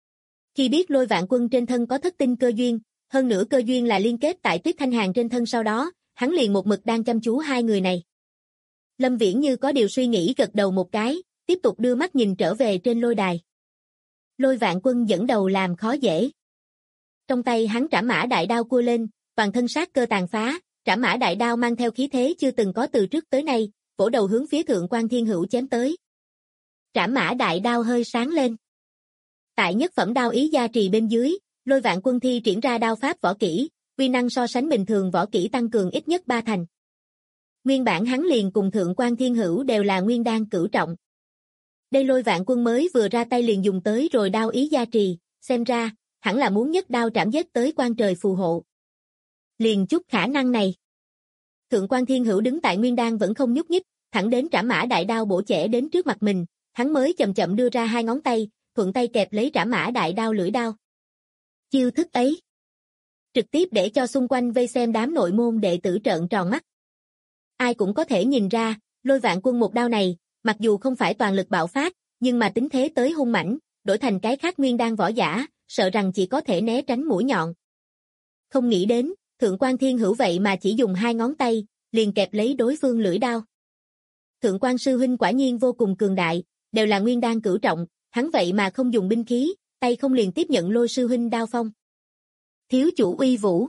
Khi biết Lôi Vạn Quân trên thân có thất tinh cơ duyên, hơn nữa cơ duyên là liên kết tại Tuyết Thanh Hàn trên thân, sau đó, hắn liền một mực đang chăm chú hai người này. Lâm Viễn như có điều suy nghĩ gật đầu một cái, tiếp tục đưa mắt nhìn trở về trên lôi đài. Lôi Vạn Quân dẫn đầu làm khó dễ. Trong tay hắn Trảm Mã Đại Đao cua lên, toàn thân sát cơ tàn phá, Trảm Mã Đại Đao mang theo khí thế chưa từng có từ trước tới nay, vỗ đầu hướng phía Thượng Quan Thiên Hữu chém tới. Trảm Mã Đại Đao hơi sáng lên. Tại nhất phẩm đao ý gia trì bên dưới, Lôi Vạn Quân thi triển ra đao pháp võ kỹ, uy năng so sánh bình thường võ kỹ tăng cường ít nhất 3 thành. Nguyên bản hắn liền cùng Thượng Quan Thiên Hữu đều là nguyên đan cửu trọng. Đây Lôi Vạn Quân mới vừa ra tay liền dùng tới rồi đao ý gia trì, xem ra, hẳn là muốn nhất đao trảm giết tới quan trời phù hộ. Liền chút khả năng này. Thượng Quan Thiên Hữu đứng tại nguyên đan vẫn không nhúc nhích, thẳng đến Trảm Mã Đại Đao bổ chẻ đến trước mặt mình, hắn mới chậm chậm đưa ra hai ngón tay, thuận tay kẹp lấy Trảm Mã Đại Đao lưỡi đao. Chiêu thức ấy, trực tiếp để cho xung quanh vây xem đám nội môn đệ tử trợn tròn mắt. Ai cũng có thể nhìn ra, Lôi Vạn Quân một đao này, mặc dù không phải toàn lực bạo phát, nhưng mà tính thế tới hung mãnh, đổi thành cái khác nguyên đan võ giả, sợ rằng chỉ có thể né tránh mũi nhọn. Không nghĩ đến, Thượng Quan Thiên Hữu vậy mà chỉ dùng hai ngón tay, liền kẹp lấy đối phương lưỡi đao. Thượng Quan sư huynh quả nhiên vô cùng cường đại, đều là nguyên đan cửu trọng, hắn vậy mà không dùng binh khí, tay không liền tiếp nhận Lôi sư huynh đao phong. Thiếu chủ uy vũ.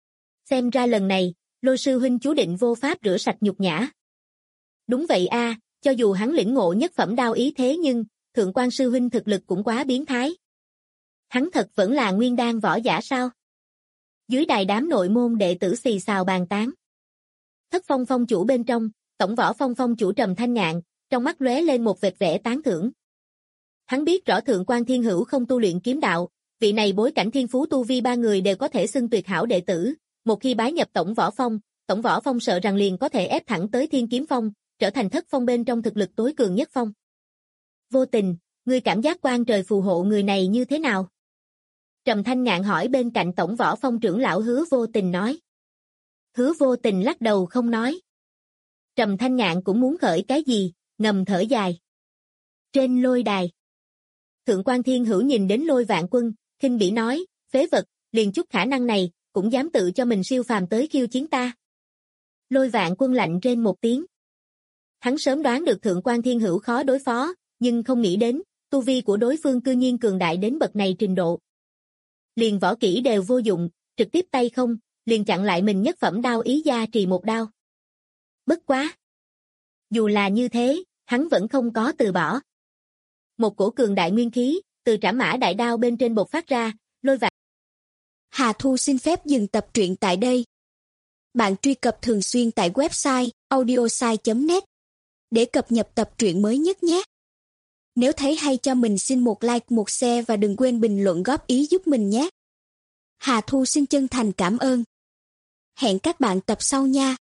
Xem ra lần này, Lôi sư huynh chú định vô pháp rửa sạch nhục nhã. Đúng vậy a, cho dù hắn lĩnh ngộ nhất phẩm đao ý thế nhưng, Thượng Quan sư huynh thực lực cũng quá biến thái. Hắn thật vẫn là nguyên đan võ giả sao? Dưới đài đám nội môn đệ tử xì xào bàn tán. Thất Phong phong chủ bên trong, Tổng Võ Phong phong chủ Trầm Thanh Ngạn, trong mắt lóe lên một vệt vẻ tán thưởng. Hắn biết rõ Thượng Quan Thiên Hữu không tu luyện kiếm đạo, vị này bối cảnh thiên phú tu vi ba người đều có thể xưng tuyệt hảo đệ tử, một khi bái nhập Tổng Võ Phong sợ rằng liền có thể ép thẳng tới Thiên Kiếm Phong, trở thành Thất Phong bên trong thực lực tối cường nhất phong. Vô Tình, ngươi cảm giác quan trời phù hộ người này như thế nào? Trầm Thanh Ngạn hỏi bên cạnh Tổng Võ Phong trưởng lão Hứa Vô Tình nói. Hứa Vô Tình lắc đầu không nói. Trầm Thanh Ngạn cũng muốn khởi cái gì, ngầm thở dài. Trên lôi đài, Thượng Quan Thiên Hữu nhìn đến Lôi Vạn Quân, khinh bỉ nói, phế vật, liền chút khả năng này, cũng dám tự cho mình siêu phàm tới khiêu chiến ta. Lôi Vạn Quân lạnh rên một tiếng. Hắn sớm đoán được Thượng Quan Thiên Hữu khó đối phó, nhưng không nghĩ đến, tu vi của đối phương cư nhiên cường đại đến bậc này trình độ. Liền võ kỹ đều vô dụng, trực tiếp tay không, liền chặn lại mình nhất phẩm đao ý gia trì một đao. Bất quá. Dù là như thế, hắn vẫn không có từ bỏ. Một cổ cường đại nguyên khí, từ trảm mã đại đao bên trên bộc phát ra, Lôi Vạn. Hà Thu xin phép dừng tập truyện tại đây. Bạn truy cập thường xuyên tại website audiosai.net để cập nhật tập truyện mới nhất nhé. Nếu thấy hay cho mình xin một like, một share và đừng quên bình luận góp ý giúp mình nhé. Hà Thu xin chân thành cảm ơn. Hẹn các bạn tập sau nha.